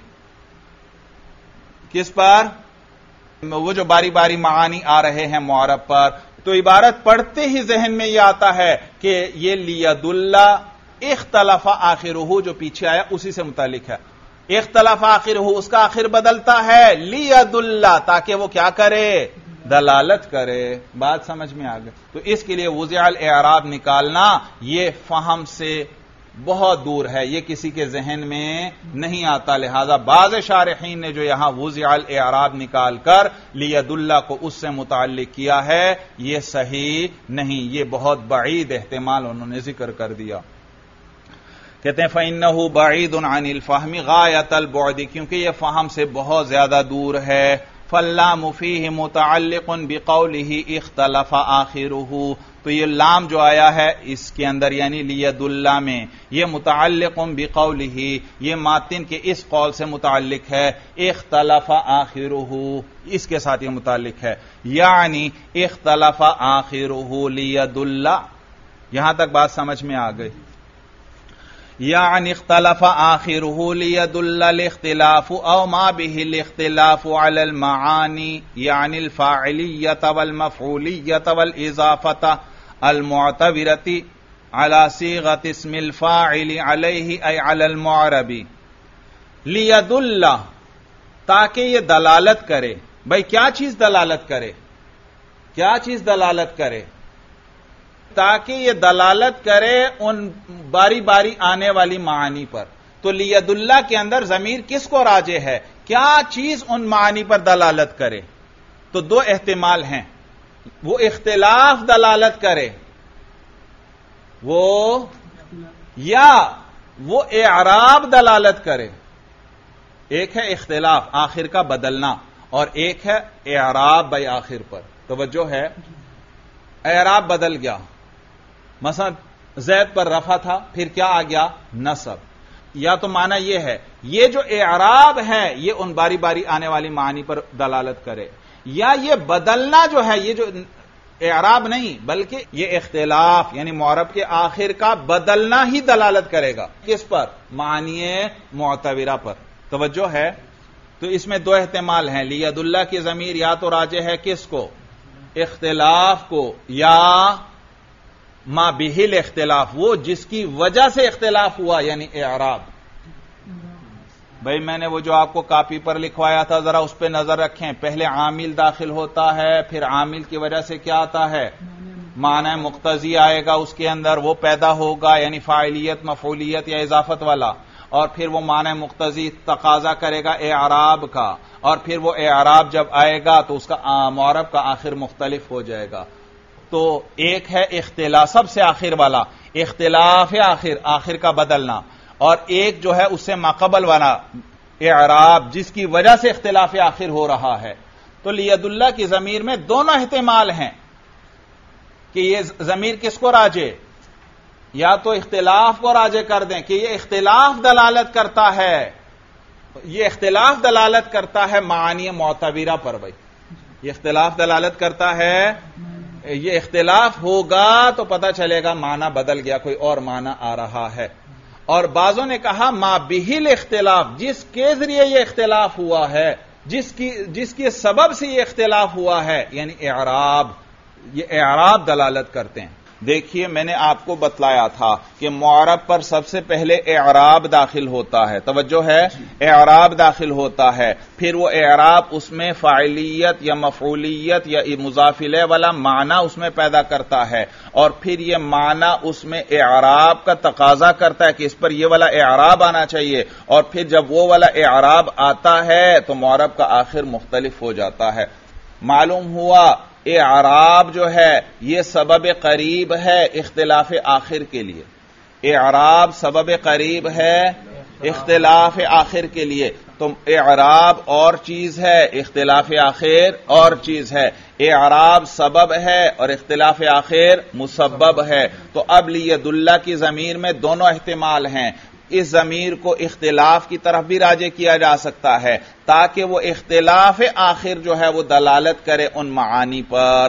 کس پر؟ وہ جو باری باری معانی آ رہے ہیں معرب پر. تو عبارت پڑھتے ہی ذہن میں یہ آتا ہے کہ یہ لید اللہ اختلف آخرہ جو پیچھے آیا اسی سے متعلق ہے. اختلف آخرہ، اس کا آخر بدلتا ہے لید اللہ، تاکہ وہ کیا کرے؟ دلالت کرے. بات سمجھ میں آ گئی؟ تو اس کے لیے وضع الاعراب نکالنا یہ فہم سے بہت دور ہے، یہ کسی کے ذہن میں نہیں آتا. لہذا بعض شارحین نے جو یہاں وضع الاعراب نکال کر لید اللہ کو اس سے متعلق کیا ہے یہ صحیح نہیں، یہ بہت بعید احتمال انہوں نے ذکر کر دیا. کہتے ہیں فَإِنَّهُ بَعِيدٌ عَنِ الْفَهْمِ غَايَةَ الْبُعْدِ، کیونکہ یہ فہم سے بہت زیادہ دور ہے. فَاللَّامُ فِيهِ مُتَعَلِّقٌ بِقَوْلِهِ اخْتَلَفَ آخِرُهُ، تو یہ لام جو آیا ہے اس کے اندر یعنی لید اللہ میں، یہ متعلق بقولہ، یہ ماتن کے اس قول سے متعلق ہے. اختلف آخرہ، اس کے ساتھ یہ متعلق ہے، یعنی اختلف آخرہ لید اللہ. یہاں تک بات سمجھ میں آ گئی؟ یعنی اختلف آخرہ لیدل الاختلاف او ما به الاختلاف علی المعانی، یعنی الفاعلیت والمفعولیت والاضافت المعتبرۃ علی صیغۃ اسم الفاعل علیہ ای علی المعرب. لیدل، تاکہ یہ دلالت کرے. بھئی کیا چیز دلالت کرے؟ کیا چیز دلالت کرے؟ تاکہ یہ دلالت کرے ان باری باری آنے والی معانی پر. تو لید اللہ کے اندر ضمیر کس کو راجع ہے؟ کیا چیز ان معانی پر دلالت کرے؟ تو دو احتمال ہیں، وہ اختلاف دلالت کرے، وہ یا وہ اعراب دلالت کرے. ایک ہے اختلاف آخر کا بدلنا اور ایک ہے اعراب بے آخر پر. توجہ ہے؟ اعراب بدل گیا، مثلا زید پر رفع تھا پھر کیا آ گیا؟ نصب. یا تو معنی یہ ہے یہ جو اعراب ہے یہ ان باری باری آنے والی معانی پر دلالت کرے، یا یہ بدلنا جو ہے، یہ جو اعراب نہیں بلکہ یہ اختلاف یعنی معرب کے آخر کا بدلنا ہی دلالت کرے گا کس پر؟ معنی معتبرہ پر. توجہ ہے؟ تو اس میں دو احتمال ہیں. لید اللہ کی ضمیر یا تو راجع ہے کس کو؟ اختلاف کو، یا ما بہل اختلاف وہ جس کی وجہ سے اختلاف ہوا یعنی اعراب. بھائی میں نے وہ جو آپ کو کاپی پر لکھوایا تھا ذرا اس پہ نظر رکھیں. پہلے عامل داخل ہوتا ہے، پھر عامل کی وجہ سے کیا آتا ہے؟ معنی مقتضی آئے گا اس کے اندر، وہ پیدا ہوگا یعنی فاعلیت مفعولیت یا اضافت والا، اور پھر وہ معنی مقتضی تقاضا کرے گا اعراب کا، اور پھر وہ اعراب جب آئے گا تو اس کا معرب کا آخر مختلف ہو جائے گا. تو ایک ہے اختلاف سب سے آخر والا، اختلاف آخر کا بدلنا، اور ایک جو ہے اس سے ماقبل والا اعراب جس کی وجہ سے اختلاف آخر ہو رہا ہے. تو لید اللہ کی ضمیر میں دونوں احتمال ہیں کہ یہ ضمیر کس کو راجع، یا تو اختلاف کو راجع کر دیں کہ یہ اختلاف دلالت کرتا ہے، یہ اختلاف دلالت کرتا ہے معانی معتبرہ پر. بھائی یہ اختلاف دلالت کرتا ہے، یہ اختلاف ہوگا تو پتہ چلے گا معنی بدل گیا، کوئی اور معنی آ رہا ہے. اور بعضوں نے کہا ما بہل اختلاف جس کے ذریعے یہ اختلاف ہوا ہے، جس کے سبب سے یہ اختلاف ہوا ہے یعنی اعراب، یہ اعراب دلالت کرتے ہیں. دیکھیے میں نے آپ کو بتلایا تھا کہ معرب پر سب سے پہلے اعراب داخل ہوتا ہے. توجہ ہے؟ اعراب داخل ہوتا ہے، پھر وہ اعراب اس میں فاعلیت یا مفعولیت یا مضاف الیہ والا معنی اس میں پیدا کرتا ہے، اور پھر یہ معنی اس میں اعراب کا تقاضا کرتا ہے کہ اس پر یہ والا اعراب آنا چاہیے، اور پھر جب وہ والا اعراب آتا ہے تو معرب کا آخر مختلف ہو جاتا ہے. معلوم ہوا اعراب جو ہے یہ سبب قریب ہے اختلاف آخر کے لیے. اعراب سبب قریب ہے اختلاف آخر کے لیے. تو اعراب اور چیز ہے، اختلاف آخر اور چیز ہے. اعراب سبب ہے اور اختلاف آخر مسبب ہے. تو اب لید اللہ کی ضمیر میں دونوں احتمال ہیں. اس ضمیر کو اختلاف کی طرف بھی راجع کیا جا سکتا ہے تاکہ وہ اختلاف آخر جو ہے وہ دلالت کرے ان معانی پر،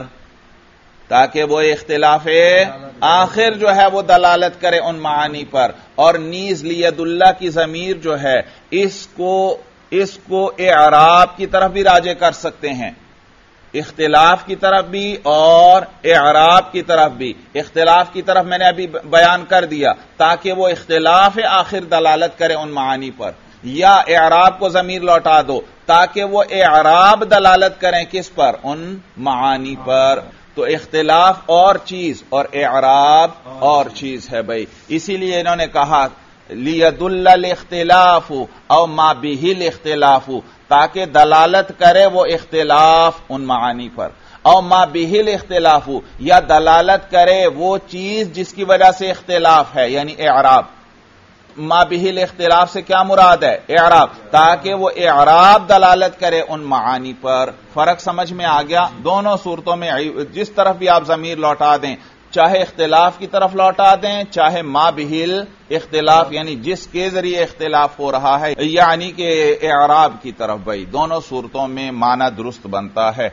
تاکہ وہ اختلاف آخر جو ہے وہ دلالت کرے ان معانی پر. اور نیز لید اللہ کی ضمیر جو ہے اس کو اعراب کی طرف بھی راجع کر سکتے ہیں، اختلاف کی طرف بھی اور اعراب کی طرف بھی. اختلاف کی طرف میں نے ابھی بیان کر دیا تاکہ وہ اختلاف آخر دلالت کرے ان معانی پر، یا اعراب کو ضمیر لوٹا دو تاکہ وہ اعراب دلالت کریں کس پر؟ ان معانی پر. تو اختلاف اور چیز اور اعراب اور چیز ہے. بھائی اسی لیے انہوں نے کہا لیدل الاختلاف او ما به الاختلاف، تاکہ دلالت کرے وہ اختلاف ان معانی پر، او ما به الاختلاف یا دلالت کرے وہ چیز جس کی وجہ سے اختلاف ہے یعنی اعراب. ما به الاختلاف سے کیا مراد ہے؟ اعراب، تاکہ وہ اعراب دلالت کرے ان معانی پر. فرق سمجھ میں آ گیا؟ دونوں صورتوں میں جس طرف بھی آپ ضمیر لوٹا دیں، چاہے اختلاف کی طرف لوٹا دیں چاہے ما بہل اختلاف یعنی جس کے ذریعے اختلاف ہو رہا ہے یعنی کہ اعراب کی طرف، بھائی دونوں صورتوں میں معنی درست بنتا ہے.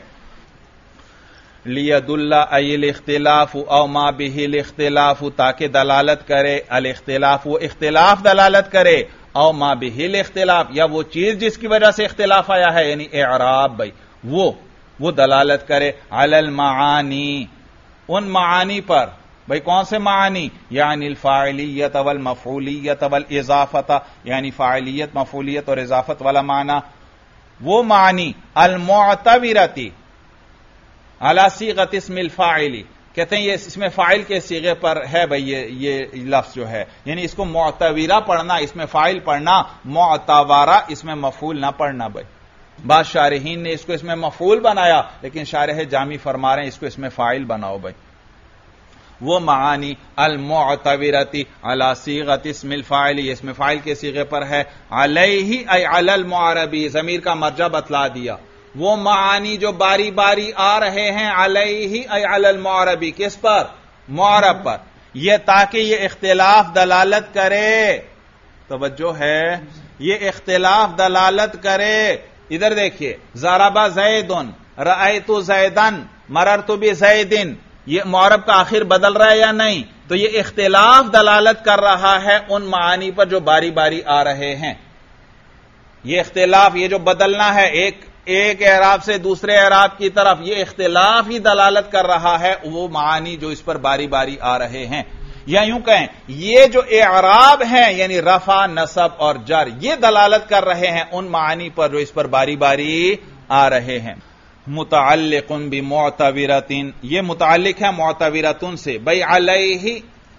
لیدل ای الاختلاف او ما به الاختلاف، تاکہ دلالت کرے الاختلاف وہ اختلاف دلالت کرے، او ما به الاختلاف یا وہ چیز جس کی وجہ سے اختلاف آیا ہے یعنی اعراب، بھائی وہ دلالت کرے علی المعانی ان معانی پر. بھئی کون سے معانی؟ یعنی الفاعلیت والمفعولیت والاضافت، یعنی فاعلیت مفعولیت اور اضافت والا معنی، وہ معنی المعتبرتی علی صیغۃ اسم الفاعلی، کہتے ہیں یہ اس میں فاعل کے صیغے پر ہے. بھئی یہ لفظ جو ہے یعنی اس کو معتبرہ پڑھنا، اس میں فاعل پڑھنا، معتبرہ اس میں مفعول نہ پڑھنا. بھئی بعض شارحین نے اس کو اس میں مفعول بنایا لیکن شارح جامی فرما رہے ہیں اس کو اس میں فاعل بناؤ. بھائی وہ معانی المعتبرتی علی صیغۃ اسم الفاعلی، اس میں فاعل کے صیغے پر ہے، علیہ ای علی المعربی، ضمیر کا مرجع بتلا دیا. وہ معانی جو باری باری آ رہے ہیں علیہ ای علی المعربی، کس پر؟ معرب پر. یہ تاکہ یہ اختلاف دلالت کرے، توجہ ہے، یہ اختلاف دلالت کرے. ادھر دیکھیے ضرب زید رأیت زیدن مررت بزیدن، یہ معرب کا آخر بدل رہا ہے یا نہیں؟ تو یہ اختلاف دلالت کر رہا ہے ان معانی پر جو باری باری آ رہے ہیں. یہ اختلاف، یہ جو بدلنا ہے ایک اعراب سے دوسرے اعراب کی طرف، یہ اختلاف ہی دلالت کر رہا ہے وہ معانی جو اس پر باری باری آ رہے ہیں. یا یوں کہیں یہ جو اعراب ہیں یعنی رفع، نصب اور جر، یہ دلالت کر رہے ہیں ان معانی پر جو اس پر باری باری آ رہے ہیں. متعلق بمعتبرۃ، یہ متعلق ہے معتبرۃ سے. بھئی علیہ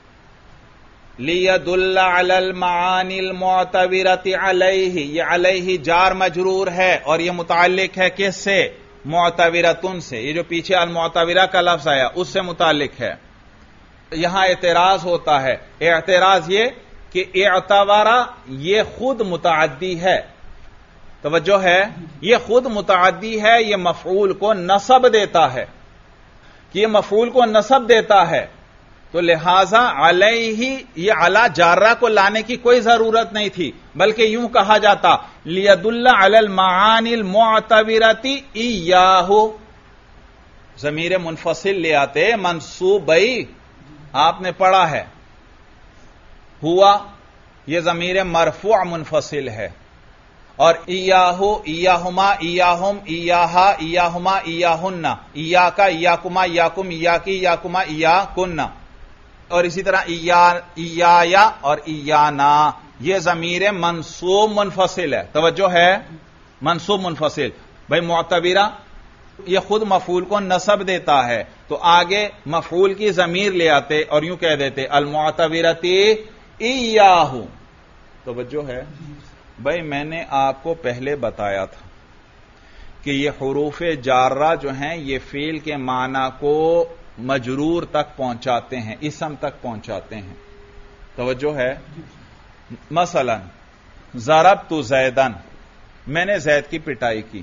لیدل علی المعانی المعتبرۃ علیہ، یہ علیہ جار مجرور ہے اور یہ متعلق ہے کس سے؟ معتبرۃ سے. یہ جو پیچھے المعتبرہ کا لفظ آیا اس سے متعلق ہے. یہاں اعتراض ہوتا ہے. اعتراض یہ کہ اعتبارہ یہ خود متعدی ہے. توجہ ہے، یہ خود متعدی ہے، یہ مفعول کو نصب دیتا ہے کہ یہ مفعول کو نصب دیتا ہے. تو لہذا علیہ یہ علی جارہ کو لانے کی کوئی ضرورت نہیں تھی، بلکہ یوں کہا جاتا لیدل علی المعانی المعتبرۃ ایاہ. ضمیر منفصل لے آتے منصوب. بھئی آپ نے پڑھا ہے ہوا، یہ ضمیر مرفوع منفصل ہے، اور ایاہو، ایاہما، ایاہم، ایاہا، ایاہما، ایاہن، ایاکا، ایاکما، ایاکم، ایاکی، ایاکما، ایاکن، اور اسی طرح ایایا اور ایانا، یہ ضمیر منصوب منفصل ہے. توجہ ہے، منصوب منفصل. بھئی معتبرہ یہ خود مفعول کو نصب دیتا ہے، تو آگے مفعول کی ضمیر لے آتے اور یوں کہہ دیتے المعتبرۃ ایاہ. توجہ ہے. بھئی میں نے آپ کو پہلے بتایا تھا کہ یہ حروف جارہ جو ہیں یہ فعل کے معنی کو مجرور تک پہنچاتے ہیں، اسم تک پہنچاتے ہیں. توجہ ہے. مثلا ضربت زیدن، میں نے زید کی پٹائی کی.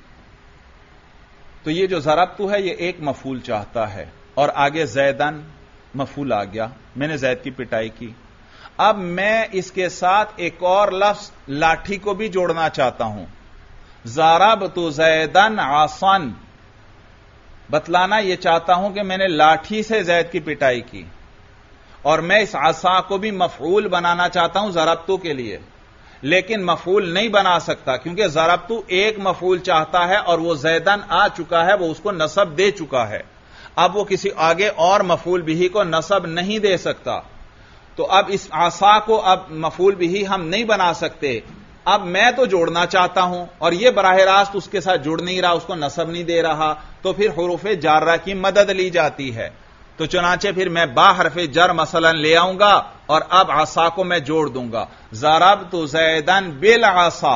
تو یہ جو ضربت ہے یہ ایک مفعول چاہتا ہے، اور آگے زیدن مفعول آ گیا، میں نے زید کی پٹائی کی. اب میں اس کے ساتھ ایک اور لفظ لاٹھی کو بھی جوڑنا چاہتا ہوں. ضربت زیدن عصن، بتلانا یہ چاہتا ہوں کہ میں نے لاٹھی سے زید کی پٹائی کی، اور میں اس عصا کو بھی مفعول بنانا چاہتا ہوں ضربتو کے لیے، لیکن مفعول نہیں بنا سکتا کیونکہ ضربتو ایک مفعول چاہتا ہے اور وہ زیدن آ چکا ہے، وہ اس کو نصب دے چکا ہے. اب وہ کسی آگے اور مفعول بھی کو نصب نہیں دے سکتا. تو اب اس عصا کو اب مفعول بھی ہم نہیں بنا سکتے. اب میں تو جوڑنا چاہتا ہوں اور یہ براہ راست اس کے ساتھ جڑ نہیں رہا، اس کو نصب نہیں دے رہا، تو پھر حروف جارہ کی مدد لی جاتی ہے. تو چنانچہ پھر میں با حرف جر مثلا لے آؤں گا اور اب عصا کو میں جوڑ دوں گا. ضربت زیدن بالعصا.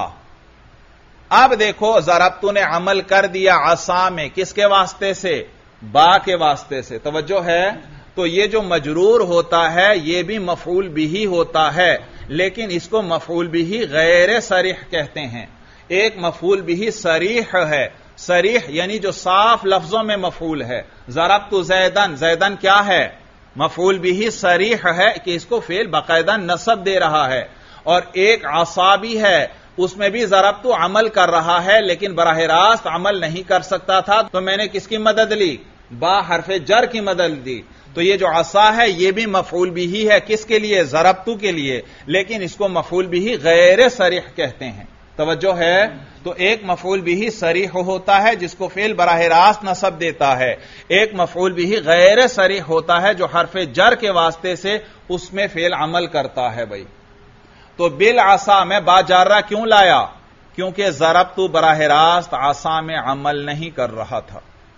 اب دیکھو ضربت نے عمل کر دیا عصا میں، کس کے واسطے سے؟ با کے واسطے سے. توجہ ہے. تو یہ جو مجرور ہوتا ہے یہ بھی مفعول بھی ہوتا ہے، لیکن اس کو مفعول بھی غیر صریح کہتے ہیں. ایک مفعول بھی صریح ہے. صریح یعنی جو صاف لفظوں میں مفعول ہے. ضربت زیدن، زیدن کیا ہے؟ مفعول بھی صریح ہے کہ اس کو فعل باقاعدہ نصب دے رہا ہے. اور ایک عصا بھی ہے، اس میں بھی ضربت عمل کر رہا ہے لیکن براہ راست عمل نہیں کر سکتا تھا، تو میں نے کس کی مدد لی؟ با حرف جر کی مدد دی. تو یہ جو عصا ہے یہ بھی مفعول بھی ہے، کس کے لیے؟ ضربتو کے لیے، لیکن اس کو مفعول بھی غیر صریح کہتے ہیں. توجہ ہے. تو ایک مفعول بھی صریح ہوتا ہے جس کو فعل براہ راست نصب دیتا ہے، ایک مفعول بھی غیر صریح ہوتا ہے جو حرف جر کے واسطے سے اس میں فعل عمل کرتا ہے. بھائی تو بالعصا میں با جارہ کیوں لایا؟ کیونکہ ضربتو براہ راست عصا میں عمل نہیں کر رہا تھا.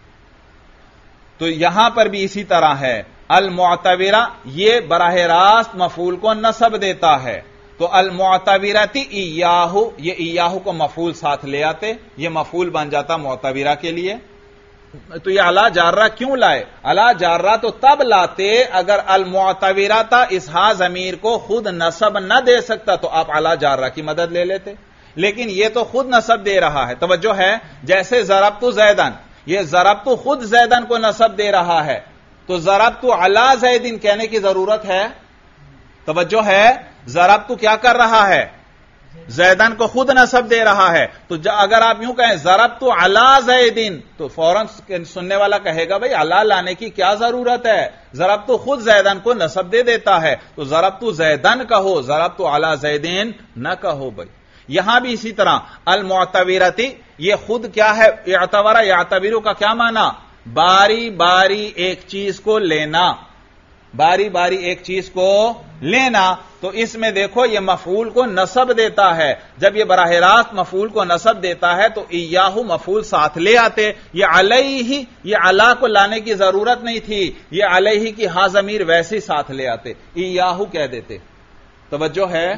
تو یہاں پر بھی اسی طرح ہے. المعتبرہ یہ براہ راست مفعول کو نصب دیتا ہے. تو المعتبرۃ ایاہ، یہ ایاہ کو مفعول ساتھ لے آتے، یہ مفعول بن جاتا معتبرہ کے لیے. تو یہ علی جارہ کیوں لائے؟ علی جارہ تو تب لاتے اگر المعتبرہ تھا اس ہا ضمیر کو خود نصب نہ دے سکتا تو آپ علی جارہ کی مدد لے لیتے، لیکن یہ تو خود نصب دے رہا ہے. توجہ ہے. جیسے ضربت زیدن، یہ ضربت خود زیدن کو نصب دے رہا ہے، تو ضربت علی زیدن کہنے کی ضرورت ہے؟ توجہ ہے. ضربت کیا کر رہا ہے؟ زیدن کو خود نسب دے رہا ہے. تو اگر آپ یوں کہیں ضربت علی زیدن تو فوراً سننے والا کہے گا بھائی علی لانے کی کیا ضرورت ہے, ضربت خود زیدن کو نسب دے دیتا ہے, تو ضربت زیدن کہو, ضربت علی زیدن نہ کہو. بھائی یہاں بھی اسی طرح المعتبرتی, یہ خود کیا ہے, اعتبر یعتبرو کا کیا معنی, باری باری ایک چیز کو لینا, باری باری ایک چیز کو لینا. تو اس میں دیکھو یہ مفعول کو نسب دیتا ہے. جب یہ براہ راست مفعول کو نسب دیتا ہے تو ایاہو مفعول ساتھ لے آتے. یہ علیہ, یہ علا کو لانے کی ضرورت نہیں تھی, یہ علیہ کی ہا ضمیر ویسے ساتھ لے آتے, ایاہو کہہ دیتے. توجہ ہے,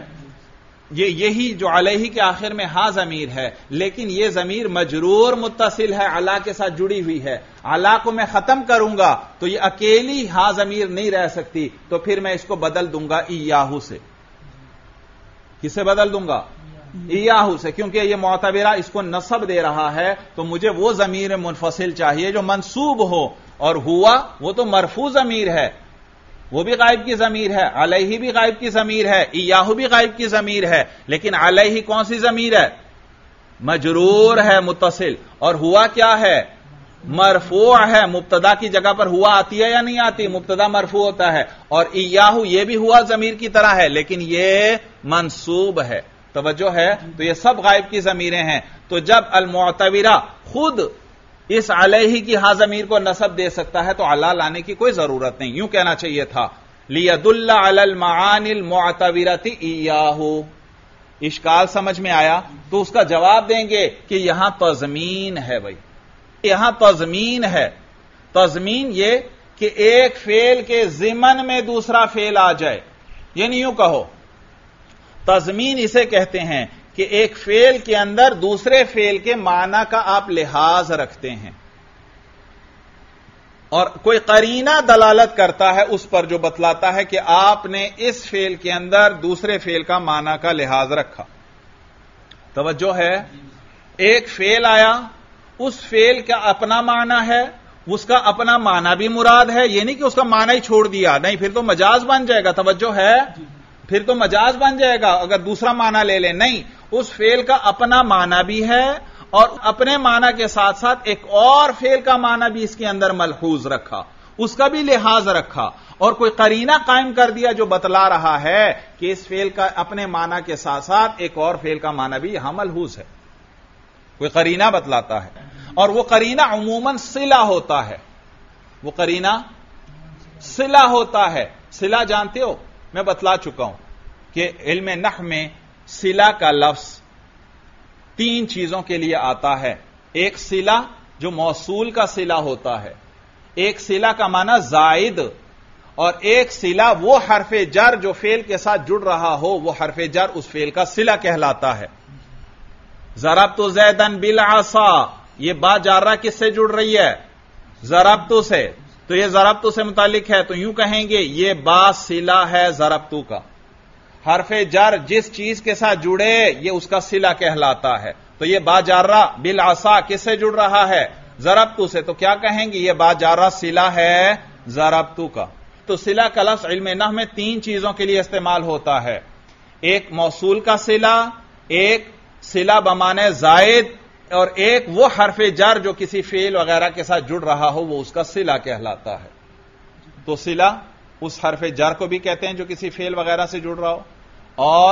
یہی جو علیہ کے آخر میں ہا ضمیر ہے, لیکن یہ ضمیر مجرور متصل ہے, علا کے ساتھ جڑی ہوئی ہے. علا کو میں ختم کروں گا تو یہ اکیلی ہا ضمیر نہیں رہ سکتی, تو پھر میں اس کو بدل دوں گا ایاہو سے. کس سے بدل دوں گا, ایاہو سے, کیونکہ یہ معتبرہ اس کو نسب دے رہا ہے, تو مجھے وہ ضمیر منفصل چاہیے جو منصوب ہو, اور ہوا وہ تو مرفوع ضمیر ہے, وہ بھی غائب کی ضمیر ہے, علیہ بھی غائب کی ضمیر ہے, ایاہو بھی غائب کی ضمیر ہے, لیکن علیہ کون سی ضمیر ہے, مجرور ہے متصل, اور ہوا کیا ہے, مرفوع ہے. مبتدا کی جگہ پر ہوا آتی ہے یا نہیں آتی, مبتدا مرفوع ہوتا ہے, اور ایاہو یہ بھی ہوا ضمیر کی طرح ہے لیکن یہ منصوب ہے. توجہ ہے, تو یہ سب غائب کی ضمیریں ہیں. تو جب المعتبرہ خود اس علیہ کی ہا ضمیر کو نسب دے سکتا ہے تو علا لانے کی کوئی ضرورت نہیں. یوں کہنا چاہیے تھا لیدل علی المعانی المعتبرۃ ایاہو. اشکال سمجھ میں آیا؟ تو اس کا جواب دیں گے کہ یہاں تضمین ہے. بھائی یہاں تضمین ہے. تضمین یہ کہ ایک فعل کے ضمن میں دوسرا فعل آ جائے, یعنی یوں کہو تضمین اسے کہتے ہیں کہ ایک فعل کے اندر دوسرے فعل کے معنی کا آپ لحاظ رکھتے ہیں, اور کوئی قرینہ دلالت کرتا ہے اس پر جو بتلاتا ہے کہ آپ نے اس فعل کے اندر دوسرے فعل کا معنی کا لحاظ رکھا. توجہ ہے, ایک فعل آیا, اس فعل کا اپنا معنی ہے, اس کا اپنا معنی بھی مراد ہے, یہ نہیں کہ اس کا معنی ہی چھوڑ دیا, نہیں پھر تو مجاز بن جائے گا. توجہ ہے, پھر تو مجاز بن جائے گا اگر دوسرا معنی لے لیں. نہیں, اس فعل کا اپنا معنی بھی ہے اور اپنے معنی کے ساتھ ساتھ ایک اور فعل کا معنی بھی اس کے اندر ملحوظ رکھا, اس کا بھی لحاظ رکھا, اور کوئی قرینہ قائم کر دیا جو بتلا رہا ہے کہ اس فعل کا اپنے معنی کے ساتھ ساتھ ایک اور فعل کا معنی بھی یہاں ملحوظ ہے. کوئی قرینہ بتلاتا ہے, اور وہ قرینہ عموماً صلہ ہوتا ہے. وہ قرینہ صلہ ہوتا ہے. صلہ جانتے ہو, میں بتلا چکا ہوں کہ علم نحو میں صلہ کا لفظ تین چیزوں کے لیے آتا ہے. ایک صلہ جو موصول کا صلہ ہوتا ہے, ایک صلہ کا معنی زائد, اور ایک صلہ وہ حرف جر جو فعل کے ساتھ جڑ رہا ہو, وہ حرف جر اس فعل کا صلہ کہلاتا ہے. ضربت زیدن بالعصا, یہ بات جارہ کس سے جڑ رہی ہے, ضربت سے, تو یہ ضربت سے متعلق ہے, تو یوں کہیں گے یہ با صلہ ہے ضربت کا. حرف جر جس چیز کے ساتھ جڑے یہ اس کا صلہ کہلاتا ہے. تو یہ با جارہ بالعصا کس سے جڑ رہا ہے, ضربت سے, تو کیا کہیں گے یہ با جارہ صلہ ہے ضربت کا. تو صلہ کا لفظ علم نحو میں تین چیزوں کے لیے استعمال ہوتا ہے, ایک موصول کا صلہ, ایک صلہ بمعنی زائد, اور ایک وہ حرف جر جو کسی فعل وغیرہ کے ساتھ جڑ رہا ہو وہ اس کا صلہ کہلاتا ہے. تو صلہ اس حرف جر کو بھی کہتے ہیں جو کسی فعل وغیرہ سے جڑ رہا ہو, اور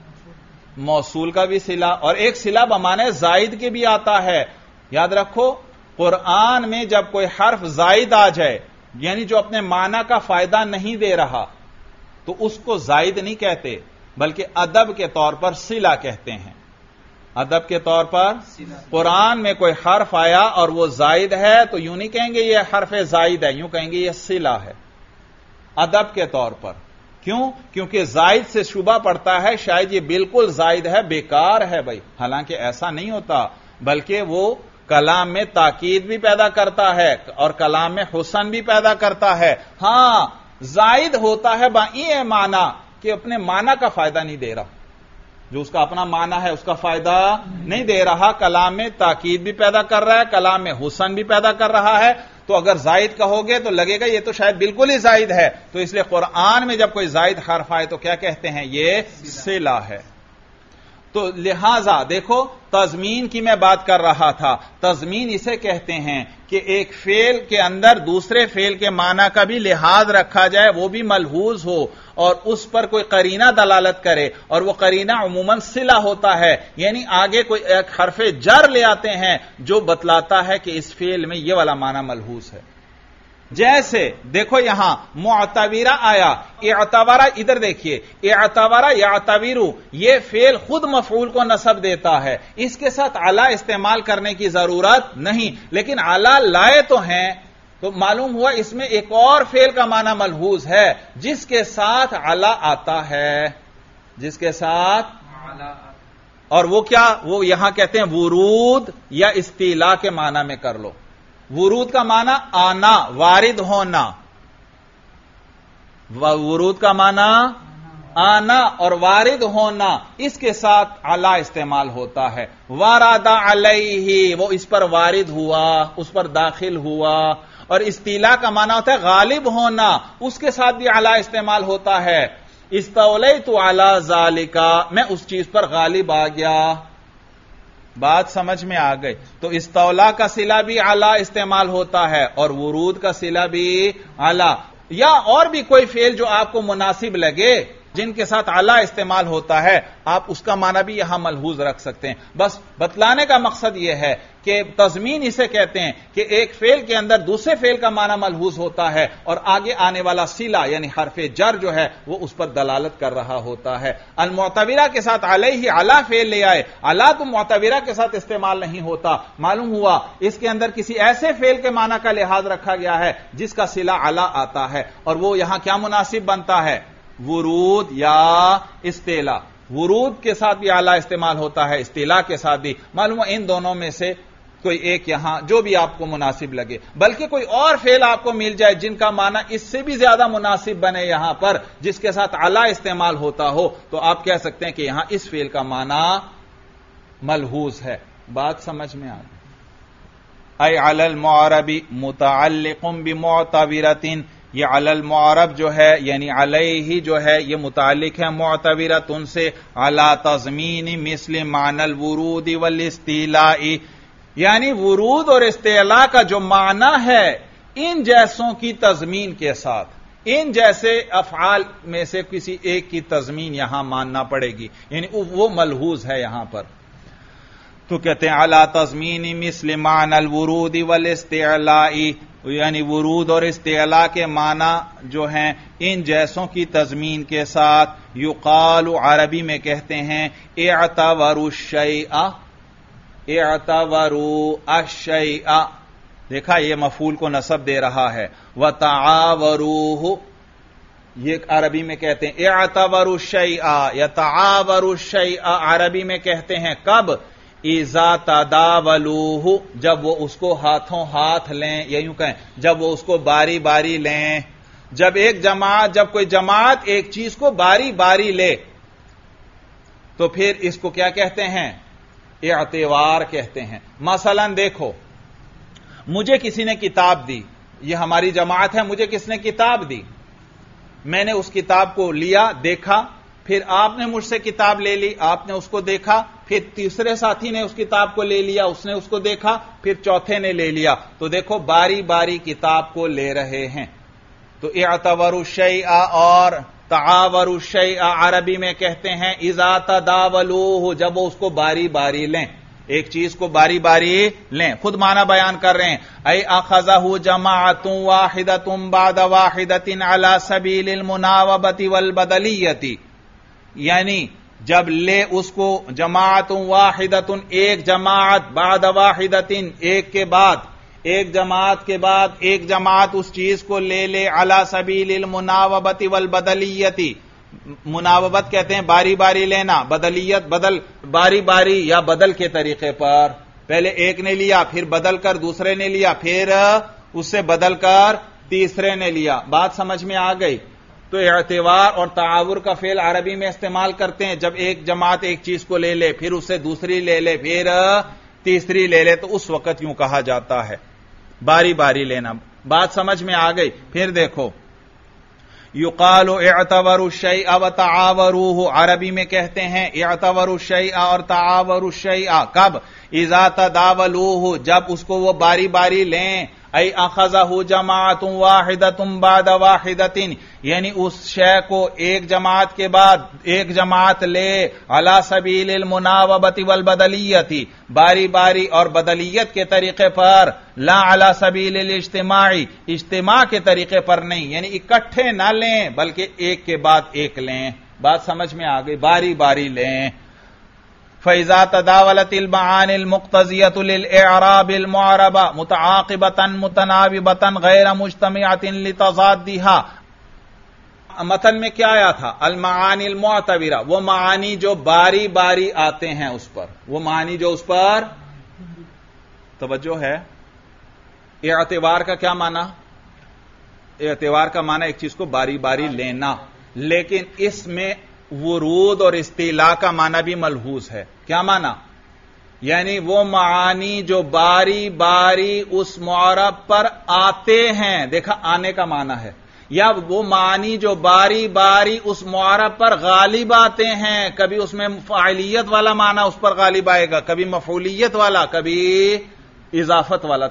موصول کا بھی صلہ, اور ایک صلہ بمعنی زائد کے بھی آتا ہے. یاد رکھو قرآن میں جب کوئی حرف زائد آ جائے, یعنی جو اپنے معنی کا فائدہ نہیں دے رہا, تو اس کو زائد نہیں کہتے بلکہ ادب کے طور پر صلہ کہتے ہیں. ادب کے طور پر قرآن میں کوئی حرف آیا اور وہ زائد ہے تو یوں نہیں کہیں گے یہ حرف زائد ہے, یوں کہیں گے یہ صلہ ہے ادب کے طور پر. کیوں؟ کیونکہ زائد سے شبہ پڑتا ہے شاید یہ بالکل زائد ہے, بیکار ہے. بھائی حالانکہ ایسا نہیں ہوتا, بلکہ وہ کلام میں تاکید بھی پیدا کرتا ہے اور کلام میں حسن بھی پیدا کرتا ہے. ہاں زائد ہوتا ہے بائی معنی کہ اپنے معنی کا فائدہ نہیں دے رہا, جو اس کا اپنا معنی ہے اس کا فائدہ نہیں دے رہا, کلام میں تاکید بھی پیدا کر رہا ہے, کلام میں حسن بھی پیدا کر رہا ہے. تو اگر زائد کہو گے تو لگے گا یہ تو شاید بالکل ہی زائد ہے. تو اس لیے قرآن میں جب کوئی زائد حرف آئے تو کیا کہتے ہیں, یہ صلہ ہے. تو لہذا دیکھو تضمین کی میں بات کر رہا تھا، تضمین اسے کہتے ہیں کہ ایک فعل کے اندر دوسرے فعل کے معنی کا بھی لحاظ رکھا جائے، وہ بھی ملحوظ ہو اور اس پر کوئی قرینہ دلالت کرے، اور وہ قرینہ عموماً صلہ ہوتا ہے، یعنی آگے کوئی ایک حرف جر لے آتے ہیں جو بتلاتا ہے کہ اس فعل میں یہ والا معنی ملحوظ ہے۔ جیسے دیکھو یہاں معتبرہ آیا، اعتبرہ، ادھر دیکھیے، اعتبرہ یعتبرو، یہ فعل خود مفعول کو نصب دیتا ہے، اس کے ساتھ علی استعمال کرنے کی ضرورت نہیں، لیکن علی لائے تو ہیں، تو معلوم ہوا اس میں ایک اور فعل کا معنی ملحوظ ہے جس کے ساتھ علی آتا ہے، جس کے ساتھ، اور وہ کیا، وہ یہاں کہتے ہیں ورود یا استیلا کے معنی میں کر لو۔ ورود کا معنی آنا، وارد ہونا، ورود کا معنی آنا اور وارد ہونا، اس کے ساتھ علی استعمال ہوتا ہے۔ وارد علیہ، وہ اس پر وارد ہوا، اس پر داخل ہوا، اور استیلا کا معنی ہوتا ہے غالب ہونا، اس کے ساتھ بھی علی استعمال ہوتا ہے۔ استولیت علی ذالک، میں اس چیز پر غالب آ گیا، بات سمجھ میں آ گئی۔ تو استولا کا صلہ بھی علی استعمال ہوتا ہے اور ورود کا صلہ بھی علی، یا اور بھی کوئی فعل جو آپ کو مناسب لگے جن کے ساتھ علی استعمال ہوتا ہے، آپ اس کا معنی بھی یہاں ملحوظ رکھ سکتے ہیں۔ بس بتلانے کا مقصد یہ ہے کہ تضمین اسے کہتے ہیں کہ ایک فعل کے اندر دوسرے فعل کا معنی ملحوظ ہوتا ہے اور آگے آنے والا صلہ یعنی حرف جر جو ہے وہ اس پر دلالت کر رہا ہوتا ہے۔ المعتبرہ کے ساتھ علیہ، علی فعل لے آئے، علی تو معتبرہ کے ساتھ استعمال نہیں ہوتا، معلوم ہوا اس کے اندر کسی ایسے فعل کے معنی کا لحاظ رکھا گیا ہے جس کا صلہ علی آتا ہے، اور وہ یہاں کیا مناسب بنتا ہے، ورود یا استیلا۔ ورود کے ساتھ بھی اعلی استعمال ہوتا ہے، استیلا کے ساتھ بھی، معلوم ہے ان دونوں میں سے کوئی ایک یہاں جو بھی آپ کو مناسب لگے، بلکہ کوئی اور فعل آپ کو مل جائے جن کا معنی اس سے بھی زیادہ مناسب بنے یہاں پر، جس کے ساتھ اعلی استعمال ہوتا ہو، تو آپ کہہ سکتے ہیں کہ یہاں اس فعل کا معنی ملحوظ ہے۔ بات سمجھ میں آ گئی؟ اے علی المعرب متعلق بمعتبرۃ، یہ علی المعرب جو ہے یعنی علیہ جو ہے یہ متعلق ہے معتبرۃ سے، علی تضمین مثل معنی الورود والاستیلاء، یعنی ورود اور استعلاء کا جو معنی ہے ان جیسوں کی تضمین کے ساتھ، ان جیسے افعال میں سے کسی ایک کی تضمین یہاں ماننا پڑے گی، یعنی وہ ملحوظ ہے یہاں پر۔ تو کہتے ہیں علی تضمین مثل معنی الورود والاستعلاء، یعنی ورود اور استعلاء کے معنی جو ہیں ان جیسوں کی تضمین کے ساتھ، یقال، عربی میں کہتے ہیں اعتبروا الشیء، اعتبروا الشیء، دیکھا یہ مفعول کو نصب دے رہا ہے، وتعاوروہ، یہ عربی میں کہتے ہیں اعتبروا الشیء، یتعاوروا الشیء عربی میں کہتے ہیں کب، اذا تداولوہ، جب وہ اس کو ہاتھوں ہاتھ لیں، یا یوں کہیں جب وہ اس کو باری باری لیں، جب کوئی جماعت ایک چیز کو باری باری لے تو پھر اس کو کیا کہتے ہیں، اعتبار کہتے ہیں۔ مثلا دیکھو، مجھے کسی نے کتاب دی، یہ ہماری جماعت ہے، مجھے کس نے کتاب دی، میں نے اس کتاب کو لیا، دیکھا، پھر آپ نے مجھ سے کتاب لے لی، آپ نے اس کو دیکھا، پھر تیسرے ساتھی نے اس کتاب کو لے لیا، اس نے اس کو دیکھا، پھر چوتھے نے لے لیا، تو دیکھو باری باری کتاب کو لے رہے ہیں۔ تو اعتبروا الشیء اور تعاوروا الشیء عربی میں کہتے ہیں اذا تداولوہ، جب وہ اس کو باری باری لیں، ایک چیز کو باری باری لیں۔ خود معنی بیان کر رہے ہیں، اے اخذہ جماعت واحدۃ بعد واحدۃ علی سبیل المناوبۃ والبدلیۃ، یعنی جب لے اس کو جماعت واحدۃ، ایک جماعت، بعد واحدۃ، ایک کے بعد ایک جماعت کے بعد ایک جماعت اس چیز کو لے علی سبیل المناوبۃ والبدلیۃ، مناوبت کہتے ہیں باری باری لینا، بدلیت بدل، باری باری یا بدل کے طریقے پر، پہلے ایک نے لیا، پھر بدل کر دوسرے نے لیا، پھر اس سے بدل کر تیسرے نے لیا۔ بات سمجھ میں آ گئی؟ تو اعتبار اور تعاور کا فعل عربی میں استعمال کرتے ہیں جب ایک جماعت ایک چیز کو لے لے، پھر اس سے دوسری لے لے، پھر تیسری لے لے، تو اس وقت یوں کہا جاتا ہے باری باری لینا۔ بات سمجھ میں آ گئی؟ پھر دیکھو، युकालु इअतबरु शैअ व तआवरूहु, अरबी में कहते हैं इअतबरु शैअ और तआवरु शैअ कब, इज़ा तदावलूहु, जब उसको वो बारी बारी लें, ऐ अखज़हु जमाअतुन वाहिदतुन बाद वाहिदतिन, यानी उस शय को एक जमात के बाद एक जमात ले, अला सबीलिल मुनावबति वल बदलियति, बारी बारी और बदलियत के तरीके पर, ला अला सबीलिल इज्तिमाई, इज्तिमा के तरीके पर नहीं, यानी इकट्ठे ना लें बल्कि एक के बाद एक लें। बात समझ में आ गई, बारी बारी लें। फैज़ा तदावलतिल मआनिल मुक्तज़ियतु लिल इअराबिल मुअरबा मुतआक़िबतन मुतनाविबतन गैर मुज्तमिअतिन लितज़ादिहा, मतन में क्या आया था, अल मआनिल मुअतबिरा, वो मानी जो बारी बारी आते हैं उस पर, वो मानी जो उस पर, तवज्जो है। इअतिबार का क्या माना, इअतिबार का माना एक चीज को बारी बारी लेना, लेकिन इसमें वुरूद और इस्तिला का माना भी मलहूज है। क्या माना, यानी वो मानी जो बारी बारी उस मुअरब पर आते हैं, देखा आने का माना है, या वो मानी जो बारी बारी उस मुअरब पर गालिब आते हैं, कभी उसमें फ़ाइलियत वाला माना उस पर गालिब आएगा, कभी मफ़ऊलियत वाला, कभी इजाफत वाला।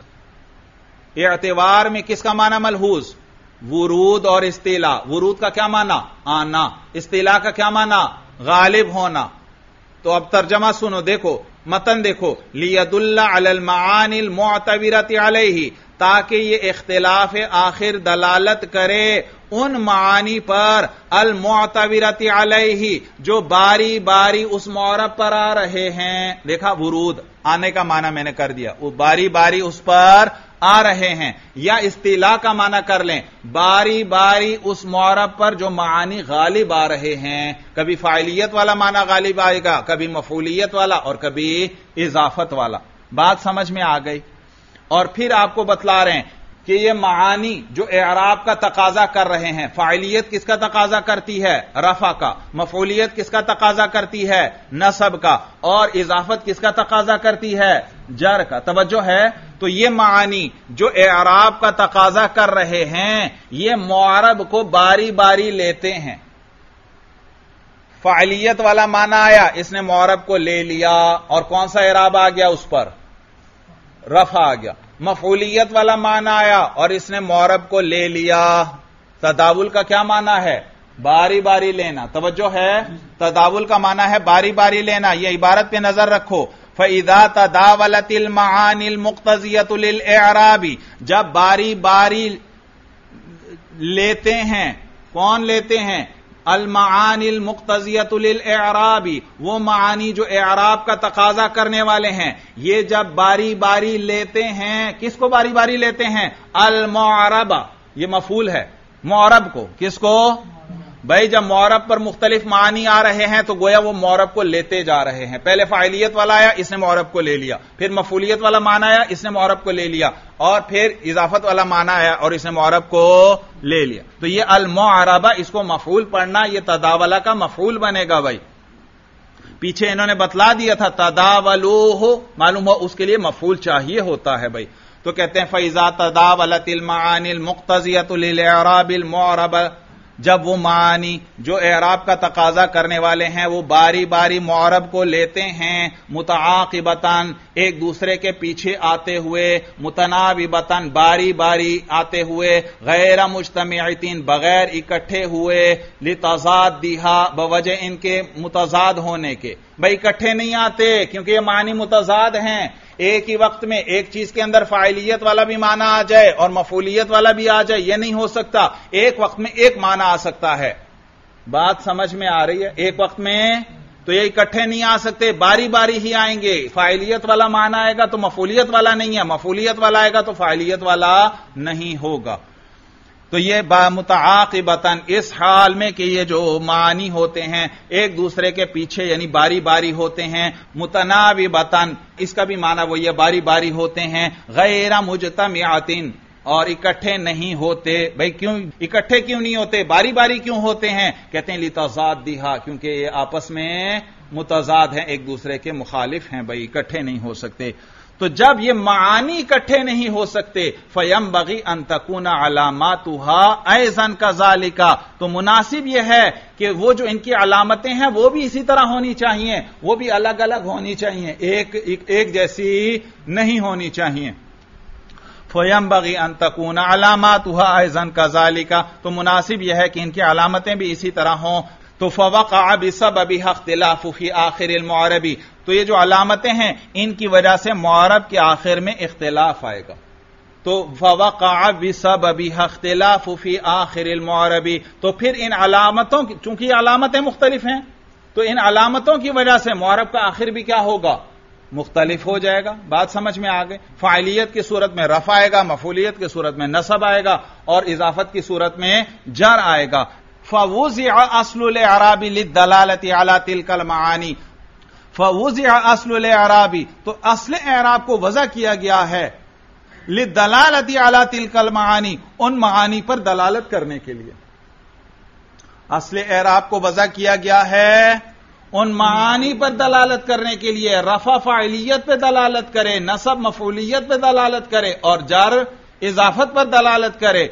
इअतिबार में किसका माना मलहूज, वुरूद और इस्तिला। वुरूद का क्या माना, आना, इस्तिला का क्या माना, गालिब होना। तो अब तर्जमा सुनो, देखो मतन देखो, लियदुल्ला अलल मआनिल मुअतबिरति अलैहि, ताकि ये इख्तिलाफ आखिर दलालत करे उन मानी पर, अल मुअतबिरति अलैहि, जो बारी बारी उस मुअरब पर आ रहे हैं। देखा, वुरूद आने का माना मैंने कर दिया, वो बारी बारी उस पर आ रहे हैं, या इस्तिला का माना कर लें, बारी बारी उस मुअरब पर जो मानी गालिब आ रहे हैं, कभी फाइलियत वाला माना गालिब आएगा, कभी मफूलियत वाला और कभी इजाफत वाला। बात समझ में आ गई। और फिर आपको बतला रहे हैं कि ये मानी जो एराब का तकाजा कर रहे हैं, फाइलियत किसका तकाजा करती है, रफा का, मफूलियत किसका तकाजा करती है, नसब का, और इजाफत किसका तकाजा करती है, जर का। तवज्जो है। तो ये मानी जो एराब का तकाजा कर रहे हैं, ये मुअरब को बारी बारी लेते हैं। फाइलियत वाला माना आया, इसने मुअरब को ले लिया, और कौन सा एराब आ गया उस पर, रफा आ गया। मफूलियत वाला माना आया और इसने मुअरब को ले लिया। तदावुल का क्या माना है, बारी बारी लेना। तवज्जो है, तदावुल का माना है बारी बारी लेना। यह इबारत पे नजर रखो, फ़इज़ा तदावलतिल मआनिल मुक्तज़ियतु लिल इअराबी, जब बारी बारी लेते हैं, कौन लेते हैं, अल मआनिल मुक्तज़ियतु लिल इअराबी, वो मानी जो इअराब का तकाजा करने वाले हैं, ये जब बारी बारी लेते हैं, किसको बारी बारी लेते हैं, अल मुअरबा, ये मफूल है, मुअरब को, किसको भाई, जब मुअरब पर मुख्तलिफ मानी आ रहे हैं तो गोया वो मुअरब को लेते जा रहे हैं। पहले फाइलियत वाला आया, इसने मुअरब को ले लिया, फिर मफूलियत वाला माना आया, इसने मुअरब को ले लिया, और फिर इजाफत वाला माना आया और इसने मुअरब को ले लिया। तो ये अल मुअरबा, इसको मफूल पढ़ना, ये तदावला का मफूल बनेगा। भाई पीछे इन्होंने बतला दिया था तदावलूहु, मालूम हो उसके लिए मफूल चाहिए होता है। भाई तो कहते हैं फ़इज़ा तदावलतिल मआनिल मुक्तज़ियतु लिल इअराबिल मुअरबा, जब वो मानी जो एराब का तकाजा करने वाले हैं वो बारी बारी मुअरब को लेते हैं, मुतआक़िबतन, एक दूसरे के पीछे आते हुए, मुतनाविबतन, बारी बारी आते हुए, गैर मुज्तमिअतिन, बगैर इकट्ठे हुए, लितज़ादिहा, बवजह इनके मुतज़ाद होने के। भाई इकट्ठे नहीं आते क्योंकि ये मानी मुतज़ाद हैं। एक ही वक्त में एक चीज के अंदर फाइलियत वाला भी माना आ जाए और मफूलियत वाला भी आ जाए, यह नहीं हो सकता। एक वक्त में एक माना आ सकता है। बात समझ में आ रही है। एक वक्त में तो ये इकट्ठे नहीं आ सकते, बारी बारी ही आएंगे। फाइलियत वाला माना आएगा तो मफूलियत वाला नहीं है, मफूलियत वाला आएगा तो फाइलियत वाला नहीं होगा। तो ये मुतआक़िबतन, इस हाल में कि ये जो मानी होते हैं एक दूसरे के पीछे यानी बारी बारी होते हैं, मुतनाविबतन, इसका भी माना वही है, बारी बारी होते हैं, गैर मुज्तमिअतिन, और इकट्ठे नहीं होते। भाई क्यों इकट्ठे क्यों नहीं होते, बारी बारी क्यों होते हैं, कहते हैं लितज़ादिहा, क्योंकि ये आपस में मुतज़ाद हैं, एक दूसरे के मुखालिफ हैं, भाई इकट्ठे नहीं हो सकते। تو جب یہ معانی اکٹھے نہیں ہو سکتے فینبغی ان تکون علاماتها ایضا کذالک، تو مناسب یہ ہے کہ وہ جو ان کی علامتیں ہیں وہ بھی اسی طرح ہونی چاہیے، وہ بھی الگ الگ ہونی چاہیے، ایک جیسی نہیں ہونی چاہیے۔ فینبغی ان تکون علاماتها ایضا کذالک، تو مناسب یہ ہے کہ ان کی علامتیں بھی اسی طرح ہوں۔ تو فوقع بسببها اختلاف فی آخر المعرب، تو یہ جو علامتیں ہیں ان کی وجہ سے معرب کے آخر میں اختلاف آئے گا۔ تو فوقع بسببها اختلاف فی آخر المعرب، تو پھر ان علامتوں کی، چونکہ یہ علامتیں مختلف ہیں تو ان علامتوں کی وجہ سے معرب کا آخر بھی کیا ہوگا؟ مختلف ہو جائے گا۔ بات سمجھ میں آ گئی؟ فاعلیت کی صورت میں رفع آئے گا، مفعولیت کی صورت میں نصب آئے گا، اور اضافت کی صورت میں جر آئے گا۔ فوضع اصل الاعراب للدلالة على تلك المعانی، فوضع اصل الاعراب، تو اصل اعراب کو وضع کیا گیا ہے للدلالة على تلك المعانی، ان معانی پر دلالت کرنے کے لیے۔ اصل اعراب کو وضع کیا گیا ہے ان معانی پر دلالت کرنے کے لیے، رفع فاعلیت پہ دلالت کرے، نصب مفعولیت پہ دلالت کرے، اور جر اضافت پر دلالت کرے۔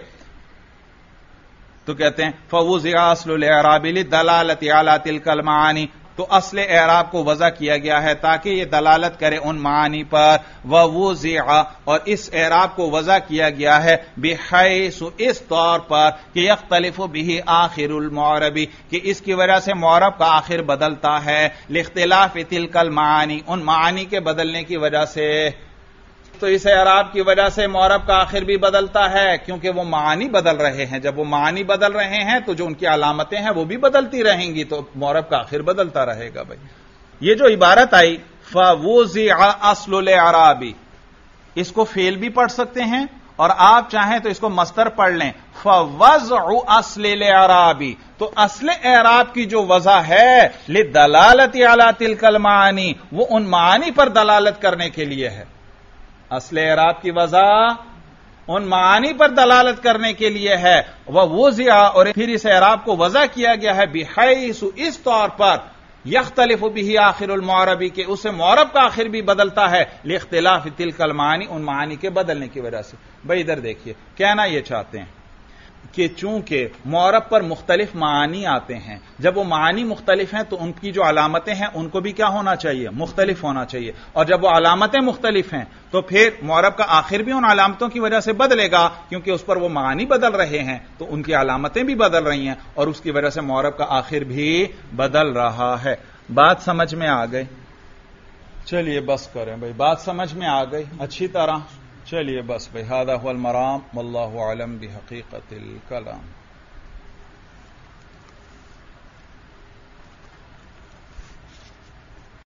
تو کہتے ہیں فوضع اصل الاعراب للدلالة على تلك المعانی، تو اصل اعراب کو وضع کیا گیا ہے تاکہ یہ دلالت کرے ان معانی پر، ووضع، اور اس اعراب کو وضع کیا گیا ہے بحیث، اس طور پر کہ یختلف به آخر المعرب، کہ اس کی وجہ سے معرب کا آخر بدلتا ہے، لاختلاف تلك المعانی، ان معانی کے بدلنے کی وجہ سے۔ تو اس اعراب کی وجہ سے معرب کا آخر بھی بدلتا ہے، کیونکہ وہ معانی بدل رہے ہیں۔ جب وہ معانی بدل رہے ہیں تو جو ان کی علامتیں ہیں وہ بھی بدلتی رہیں گی، تو معرب کا آخر بدلتا رہے گا۔ بھائی یہ جو عبارت آئی فوضع اصل الاعراب، اس کو فعل بھی پڑھ سکتے ہیں، اور آپ چاہیں تو اس کو مصدر پڑھ لیں، فوضع اصل الاعراب، تو اصل اعراب کی جو وضع ہے للدلالة على تلك المعانی، وہ ان معانی پر دلالت کرنے کے لیے ہے۔ اصل اعراب کی وضع ان معانی پر دلالت کرنے کے لیے ہے، ووضع، اور پھر اس اعراب کو وضع کیا گیا ہے بحیث، اس طور پر یختلف به آخر المعرب، کہ اسے معرب کا آخر بھی بدلتا ہے، لاختلاف تلك المعانی، ان معانی کے بدلنے کی وجہ سے۔ بھائی ادھر دیکھیے، کہنا یہ چاہتے ہیں کہ چونکہ معرب پر مختلف معانی آتے ہیں، جب وہ معانی مختلف ہیں تو ان کی جو علامتیں ہیں ان کو بھی کیا ہونا چاہیے؟ مختلف ہونا چاہیے، اور جب وہ علامتیں مختلف ہیں تو پھر معرب کا آخر بھی ان علامتوں کی وجہ سے بدلے گا، کیونکہ اس پر وہ معانی بدل رہے ہیں تو ان کی علامتیں بھی بدل رہی ہیں، اور اس کی وجہ سے معرب کا آخر بھی بدل رہا ہے۔ بات سمجھ میں آ گئی؟ چلیے بس کریں بھائی، بات سمجھ میں آ گئی اچھی طرح؟ چلیے بس بھائی، ھذا ھو المرام واللہ اعلم بحقیقت الکلام۔